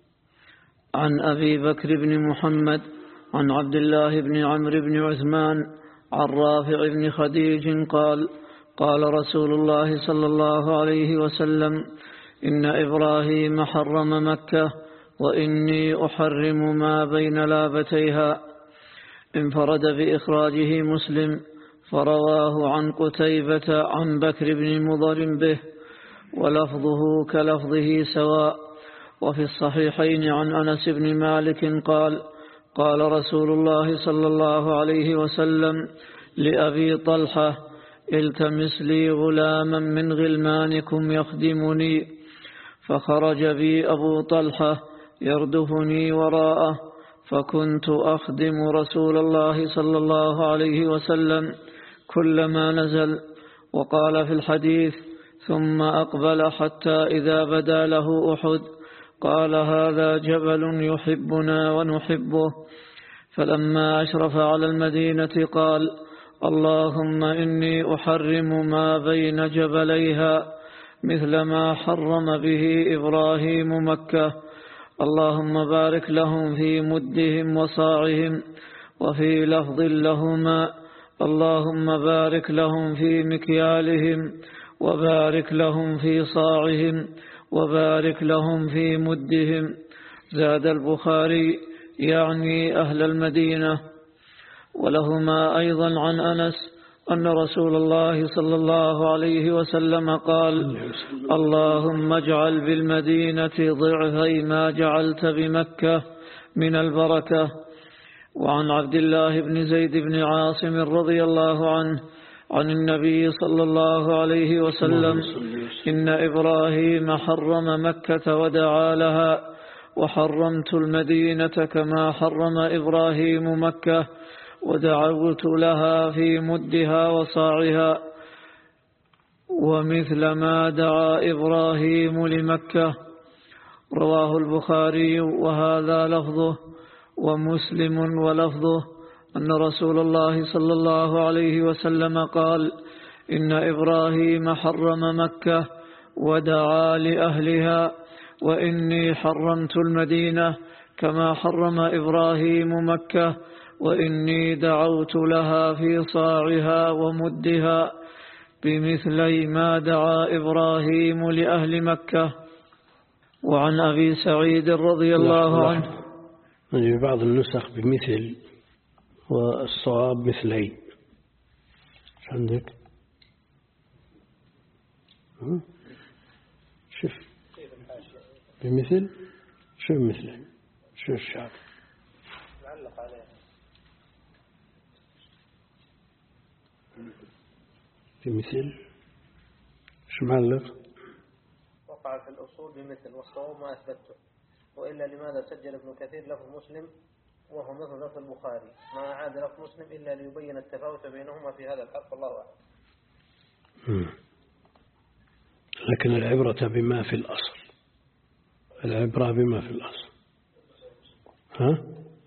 عن أبي بكر بن محمد عن عبد الله بن عمرو بن عثمان عن رافع بن خديج قال قال رسول الله صلى الله عليه وسلم إن إبراهيم حرم مكة وإني أحرم ما بين لابتيها. انفرد بإخراجه مسلم فرواه عن قتيبة عن بكر بن مضر به ولفظه كلفظه سواء. وفي الصحيحين عن أنس بن مالك قال قال رسول الله صلى الله عليه وسلم لأبي طلحة التمس لي غلاما من غلمانكم يخدمني، فخرج بي أبو طلحة يردفني وراءه، فكنت أخدم رسول الله صلى الله عليه وسلم كلما نزل. وقال في الحديث ثم أقبل حتى إذا بدا له أحد قال هذا جبل يحبنا ونحبه. فلما أشرف على المدينة قال اللهم إني أحرم ما بين جبليها مثل ما حرم به إبراهيم مكة، اللهم بارك لهم في مدهم وصاعهم. وفي لفظ لهما اللهم بارك لهم في مكيالهم وبارك لهم في صاعهم وبارك لهم في مدهم. زاد البخاري يعني أهل المدينة. ولهما أيضا عن أنس أن رسول الله صلى الله عليه وسلم قال اللهم اجعل بالمدينة ضعفي ما جعلت بمكة من البركة. وعن عبد الله بن زيد بن عاصم رضي الله عنه عن النبي صلى الله عليه وسلم إن إبراهيم حرم مكة ودعا لها، وحرمت المدينة كما حرم إبراهيم مكة ودعوت لها في مدها وصاعها ومثل ما دعا إبراهيم لمكة. رواه البخاري وهذا لفظه. ومسلم ولفظه أن رسول الله صلى الله عليه وسلم قال إن إبراهيم حرم مكة ودعا لأهلها، وإني حرمت المدينة كما حرم إبراهيم مكة، وإني دعوت لها في صاعها ومدها بمثلي ما دعا إبراهيم لأهل مكة. وعن أبي سعيد رضي الله عنه في بعض النسخ بمثل والصواب مثلي. عندك شوف بمثل شو مثله شو الشعب معلق عليه بمثل شو معلق وقع في الأصول بمثل والصواب ما أثبته، وإلا لماذا سجل ابن كثير لفظ مسلم وهو مثل لفظ البخاري ما أعاد لفظ مسلم إلا ليبين التفاوت بينهما في هذا الحق، والله أعلم. لكن العبرة بما في الأصل، العبرة بما في الأصل. ها؟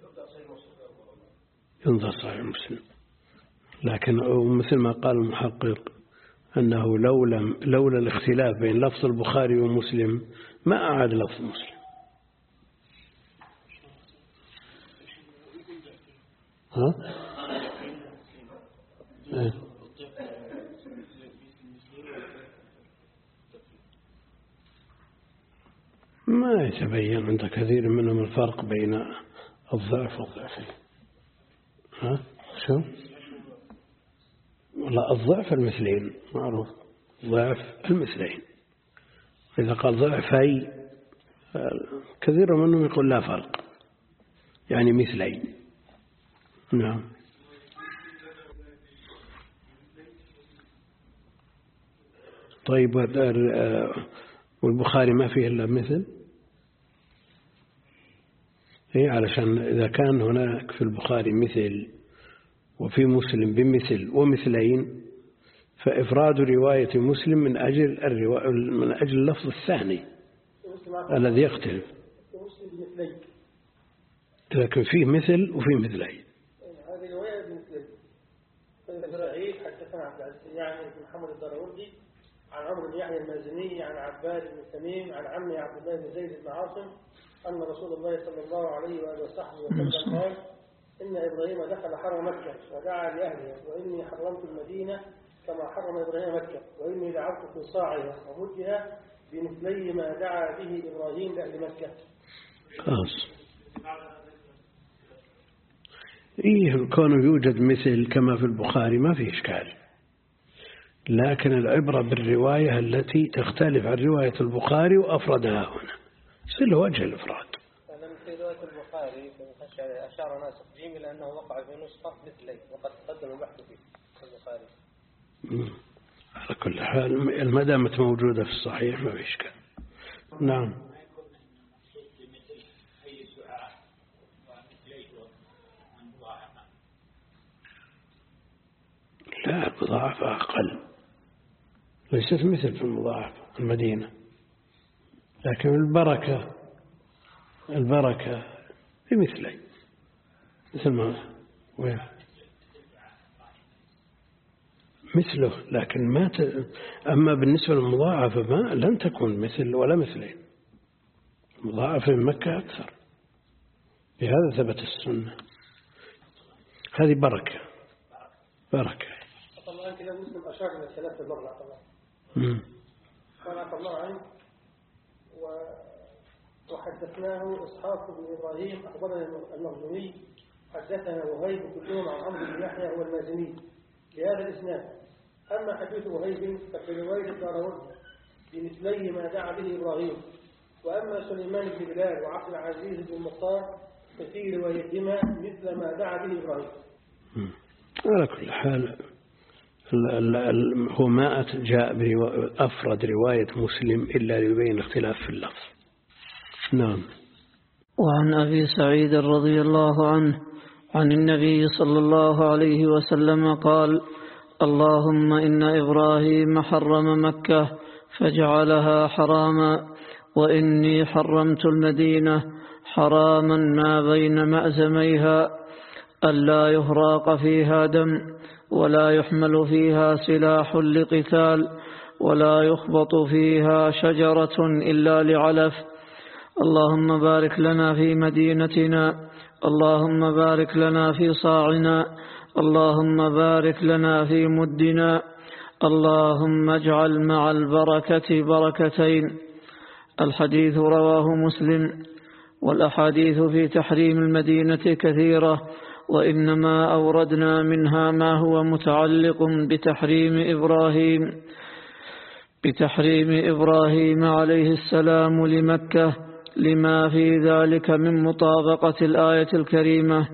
ينظر صحيح مسلم، لكن مثل ما قال المحقق أنه لولا لولا الاختلاف بين لفظ البخاري ومسلم ما أعاد لفظ مسلم. ها؟ إيه؟ ما يتبين عند كثير منهم الفرق بين الضعف والضعفين. ها؟ شو؟ والله الضعف المثلين معروف، ضعف المثلين. إذا قال ضعفي كثير منهم يقول لا فرق، يعني مثلين. نعم. طيب والبخاري ما فيه إلا مثل؟ إيه، علشان إذا كان هناك في البخاري مثل وفي مسلم بمثل ومثلين فإفراد رواية مسلم من أجل الرواية من أجل اللفظ الثاني الذي يختلف، لكن فيه مثل وفيه مثلين. هذه رواية بمثلين. سعيد حدثنا عبد العزيز يعني بن محمد الدراوردي عن عمرو بن يحيى المازني عن عباد بن تميم عن عمي عبد الله بن زيد بن عاصم أن رسول الله صلى الله عليه وآله وصحبه وسلم قال: إن إبراهيم دخل حرم مكة ودعا لأهلها، وإني حرمت المدينة كما حرم إبراهيم مكة، وإني دعوت في صاعها ومدها بمثلي ما دعا به إبراهيم لأهل مكة. خلاص. إيه، كونه يوجد مثل كما في البخاري ما في إشكال، لكن العبرة بالرواية التي تختلف عن رواية البخاري وأفردها هنا يصير وجه الإفراد. في رواية البخاري أشار ناس جيم إلى أنه وقع في نسخة مثلي وقد تقدم البحث فيه في البخاري. على كل حال ما دامت موجودة في الصحيح ما في إشكال. نعم. لا، المضاعفة أقل، ليست مثل في المضاعفة المدينة، لكن البركة البركة في مثلي مثل ما وين مثله، لكن ما ت... أما بالنسبة للمضاعفة ما لن تكون مثل ولا مثلين. المضاعفة من مكة أكثر، بهذا ثبت السنة. هذه بركة بركة. طبعا كده مسلم أشار إلى ثلاثة مرة طبعا. قال عفى الله عنه و... وحدثناه إسحاق بن إبراهيم أخبرنا المخزومي حدثنا وهيب كلهم عن عمرو بن يحيى هو المازني بهذا الإسناد. أما حديث وهيب ففي رواية الدراوردي بمثلي ما دعا به إبراهيم، وأما سليمان بن بلال وعبد العزيز بن المختار ففي روايتهما مثل ما دعا به إبراهيم. على كل حال هو ما جاء بأفرد رواية مسلم إلا ليبين اختلاف في اللفظ. نعم. وعن أبي سعيد رضي الله عنه عن النبي صلى الله عليه وسلم قال: اللهم إن إبراهيم حرم مكة فجعلها حراما، وإني حرمت المدينة حراما ما بين مأزميها، ألا يهراق فيها دم، ولا يحمل فيها سلاح لقتال، ولا يخبط فيها شجرة إلا لعلف. اللهم بارك لنا في مدينتنا، اللهم بارك لنا في صاعنا، اللهم بارك لنا في مدنا، اللهم اجعل مع البركة بركتين. الحديث رواه مسلم. والأحاديث في تحريم المدينة كثيرة، وإنما أوردنا منها ما هو متعلق بتحريم إبراهيم بتحريم إبراهيم عليه السلام لمكة، لما في ذلك من مطابقة الآية الكريمة.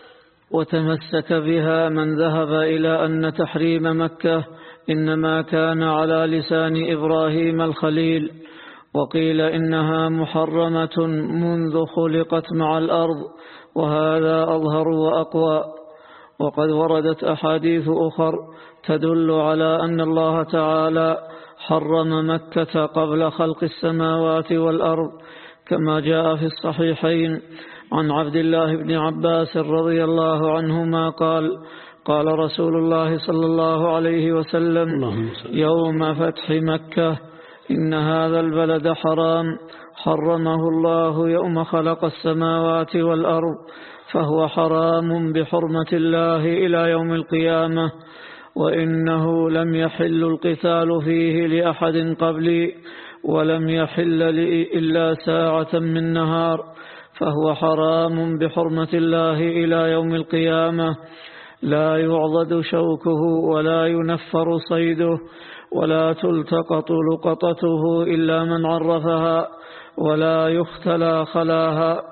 وتمسك بها من ذهب إلى أن تحريم مكة إنما كان على لسان إبراهيم الخليل، وقيل إنها محرمة منذ خلقت مع الأرض، وهذا أظهر وأقوى. وقد وردت أحاديث أخر تدل على أن الله تعالى حرم مكة قبل خلق السماوات والأرض، كما جاء في الصحيحين عن عبد الله بن عباس رضي الله عنهما قال: قال رسول الله صلى الله عليه وسلم: يوم فتح مكة إن هذا البلد حرام حرمه الله يوم خلق السماوات والأرض، فهو حرام بحرمة الله إلى يوم القيامة، وإنه لم يحل القتال فيه لأحد قبلي، ولم يحل لي إلا ساعة من نهار، فهو حرام بحرمة الله إلى يوم القيامة، لا يعضد شوكه ولا ينفر صيده، ولا تلتقط لقطته إلا من عرفها، ولا يختلى خلاها،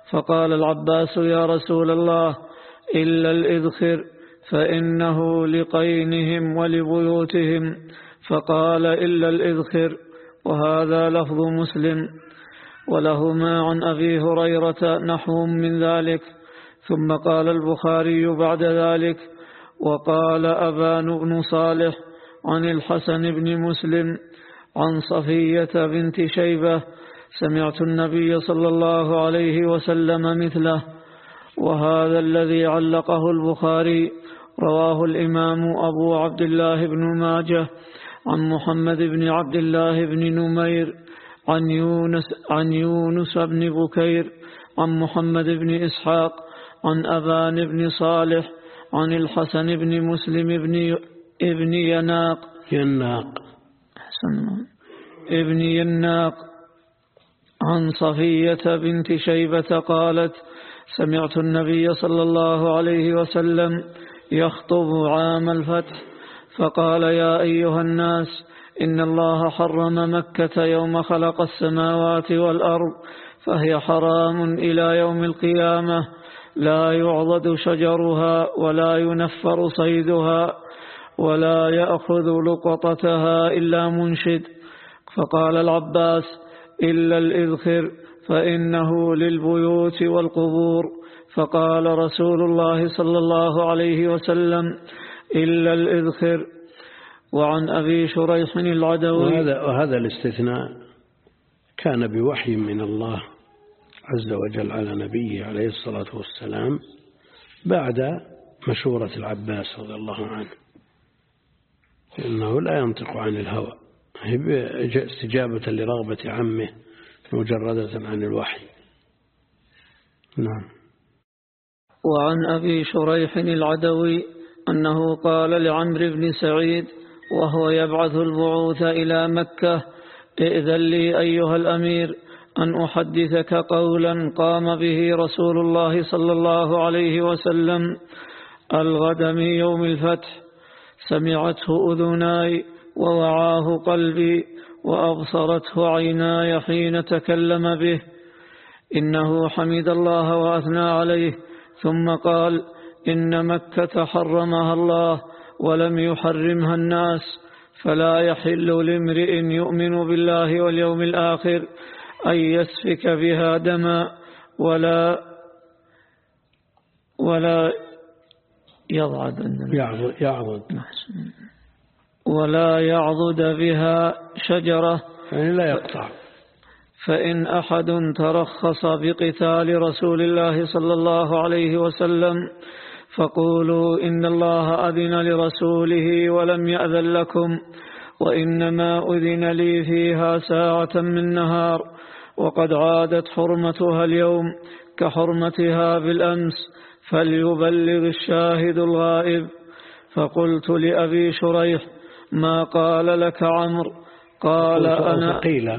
فقال العباس يا رسول الله إلا الإذخر فإنه لقينهم ولبيوتهم، فقال إلا الإذخر. وهذا لفظ مسلم، ولهما عن أبي هريرة نحو من ذلك. ثم قال البخاري بعد ذلك وقال أبان بن صالح عن الحسن بن مسلم عن صفية بنت شيبة سمعت النبي صلى الله عليه وسلم مثله. وهذا الذي علقه البخاري رواه الإمام أبو عبد الله بن ماجه عن محمد بن عبد الله بن نمير عن يونس, عن يونس بن بكير عن محمد بن إسحاق عن أبان بن صالح عن الحسن بن مسلم بن ابن يناق يناق ابن يناق عن صفية بنت شيبة قالت سمعت النبي صلى الله عليه وسلم يخطب عام الفتح فقال يا أيها الناس إن الله حرم مكة يوم خلق السماوات والأرض فهي حرام إلى يوم القيامة لا يعضد شجرها ولا ينفر صيدها ولا يأخذ لقطتها إلا منشد. فقال العباس إلا الإذخر فإنه للبيوت والقبور. فقال رسول الله صلى الله عليه وسلم إلا الإذخر. وعن أبي شريح العدوي وهذا, وهذا الاستثناء كان بوحي من الله عز وجل على نبيه عليه الصلاة والسلام بعد مشورة العباس رضي الله عنه، إنه لا ينطق عن الهوى، استجابة لرغبة عمه مجردة عن الوحي. نعم. وعن أبي شريح العدوي أنه قال لعمرو بن سعيد وهو يبعث البعوث إلى مكة ائذن لي أيها الأمير أن أحدثك قولا قام به رسول الله صلى الله عليه وسلم الغد من يوم الفتح سمعته أذناي ووعاه قلبي وأبصرته عيناي حين تكلم به. إنه حمد الله وأثنى عليه ثم قال إن مكة حرمها الله ولم يحرمها الناس فلا يحل لامرئ يؤمن بالله واليوم الآخر أن يسفك بها دما ولا ولا يضعد يعضد ولا يعضد بها شجرة يعني لا يقطع. فإن أحد ترخص بقتال رسول الله صلى الله عليه وسلم فقولوا إن الله أذن لرسوله ولم يأذن لكم وإنما أذن لي فيها ساعة من نهار وقد عادت حرمتها اليوم كحرمتها بالأمس فليبلغ الشاهد الغائب. فقلت لأبي شريح ما قال لك عمرو؟ قال أنا فقيل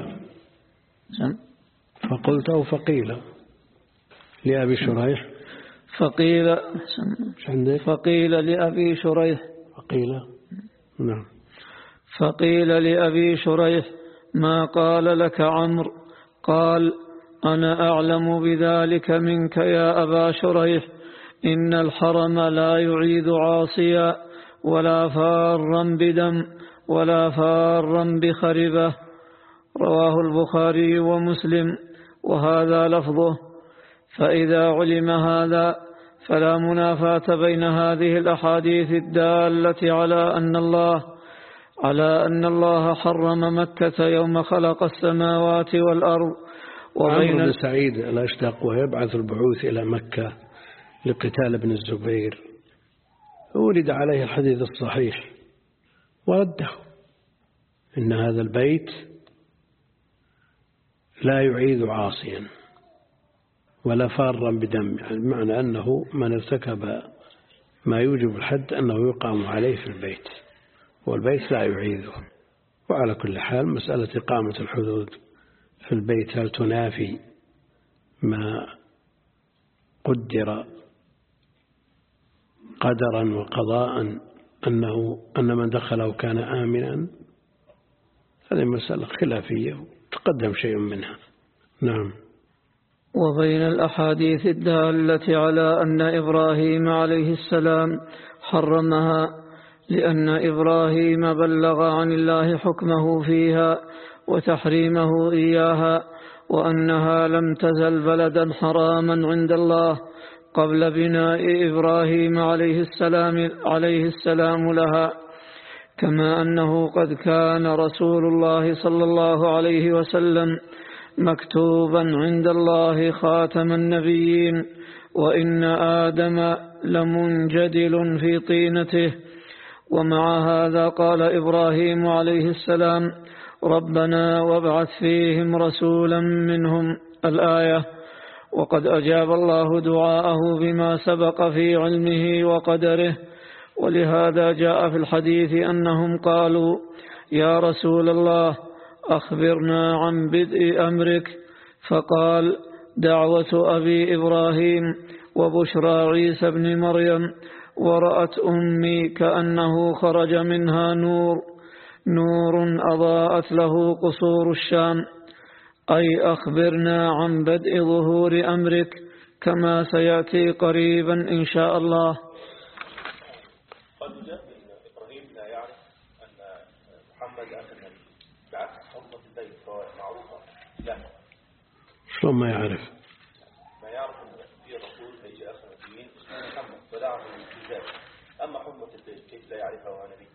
فقلت أو فقيل لأبي شريح فقيل فقيل لأبي شريح فقيل نعم فقيل لأبي شريح ما قال لك عمرو؟ قال أنا أعلم بذلك منك يا أبا شريح إن الحرم لا يعيد عاصيا ولا فارا بدم ولا فارا بخربة. رواه البخاري ومسلم وهذا لفظه. فإذا علم هذا فلا منافاة بين هذه الأحاديث الدالة على أن الله على أن الله حرم مكة يوم خلق السماوات والأرض وبين عمرو بن سعيد الأشدق ويبعث البعوث إلى مكة لقتال ابن الزبير ولد عليه الحديث الصحيح ورده إن هذا البيت لا يعيد عاصيا ولا فارا بدم، يعني بمعنى أنه من ارتكب ما يوجب الحد أنه يقام عليه في البيت والبيت لا يعيده. وعلى كل حال مسألة إقامة الحدود في البيت هل تنافي ما قدر قدرا وقضاء أنه أن من دخله كان آمنا؟ هذه مسألة خلافية تقدم شيء منها. نعم. وبين الأحاديث الدالة على أن إبراهيم عليه السلام حرمها لأن إبراهيم بلغ عن الله حكمه فيها وتحريمه إياها، وأنها لم تزل بلدا حراما عند الله قبل بناء إبراهيم عليه السلام, عليه السلام لها، كما أنه قد كان رسول الله صلى الله عليه وسلم مكتوبا عند الله خاتم النبيين، وإن آدم لمنجدل في طينته. ومع هذا قال إبراهيم عليه السلام: ربنا وابعث فيهم رسولا منهم، الآية. وقد أجاب الله دعاءه بما سبق في علمه وقدره، ولهذا جاء في الحديث أنهم قالوا: يا رسول الله أخبرنا عن بدء أمرك، فقال: دعوة أبي إبراهيم وبشرى عيسى بن مريم، ورأت أمي كأنه خرج منها نور نور أضاءت له قصور الشام، أي أخبرنا عن بدء ظهور أمرك كما سيأتي قريبا إن شاء الله. قد يجب أن إبراهيم لا يعرف أن محمد أخي النبي بعكس حرمة البيت معروفة لا. شلون ما يعرف؟ ما يعرف أن في رسول بيجي آخر النبيين اسمه محمد فلا يعرف الإجازة. أما حرمة البيت كيف لا يعرفها هو نبي؟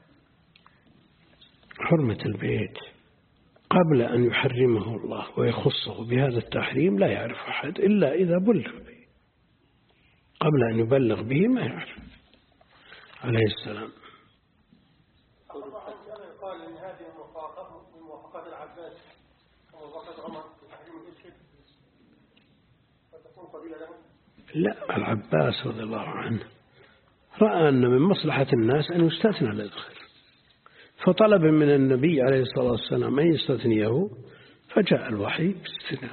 حرمة البيت قبل أن يحرمه الله ويخصه بهذا التحريم لا يعرف أحد إلا إذا بلغ به. قبل أن يبلغ به ما يعرف عليه السلام. قال إن هذه موافقات العباس وموافقات عمر بتحريم الإشهاد فتكون قبيلة لهم؟ لا، العباس رضي الله عنه رأى أن من مصلحة الناس أن يستثنى الإدخال، فطلب من النبي عليه الصلاة والسلام أن يستثنيه، فجاء الوحي باستثنائه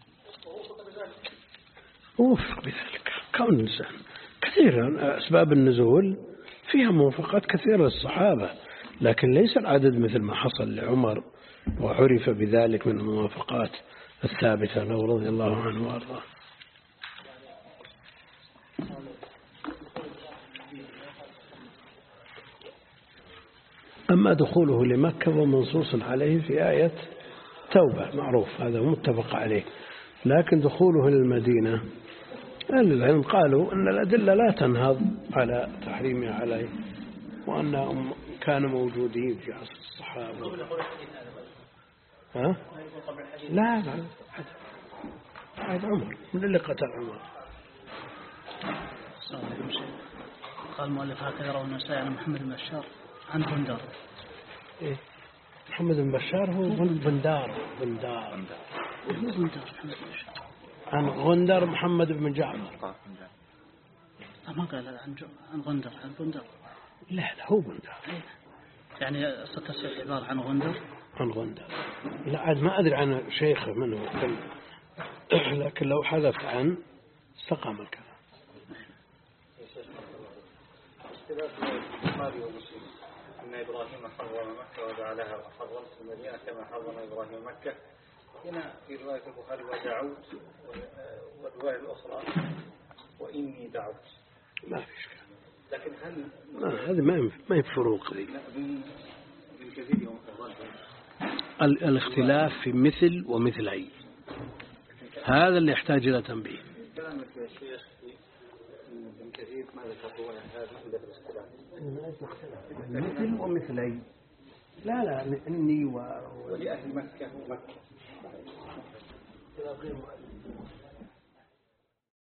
ووفق بذلك. كون الإنسان كثيرا أسباب النزول فيها موافقات كثيرة للصحابة، لكن ليس العدد مثل ما حصل لعمر وعرف بذلك من الموافقات الثابتة له رضي الله عنه وارضاه. أما دخوله لمكة ومنصوص عليه في آية توبة معروف، هذا متفق عليه. لكن دخوله للمدينة أهل العلم قالوا أن الأدلة لا تنهض على تحريمها عليه، وأنهم كانوا موجودين في عصر الصحابة. ها؟ لا لا هذا عمر من اللي قتل عمر. قال المؤلف هكذا روى النسائي عن محمد بن بشار عن غندر. إيه؟ محمد بن بشار هو بندار بندار عن غندر محمد بن جعفر. ما قال عن عن غندر عن غندر. لا لا هو بندار. يعني تصحيح عبارة عن غندر. عن غندر. لا عاد ما أدري عن شيخه منه، لكن لو حذف عن استقام الكلام. البخاري ومسلم أن إبراهيم حرم مكة وجعلها وحرمت المدينة كما حرم إبراهيم مكة. هنا في رواية البخاري ودعوت، والرواية الأخرى وإني دعوت. ما في شيء. لكن هل هذا ما ما هي فروق ذي. الاختلاف في مثل ومثلي هذا اللي يحتاج إلى تنبيه. كلامك يا شيخ ابن كثير ما ذكر رواية هذه إلا في الاختلاف. مثل ومثلي. لا لا إني و... ولأهل مكة ومكة.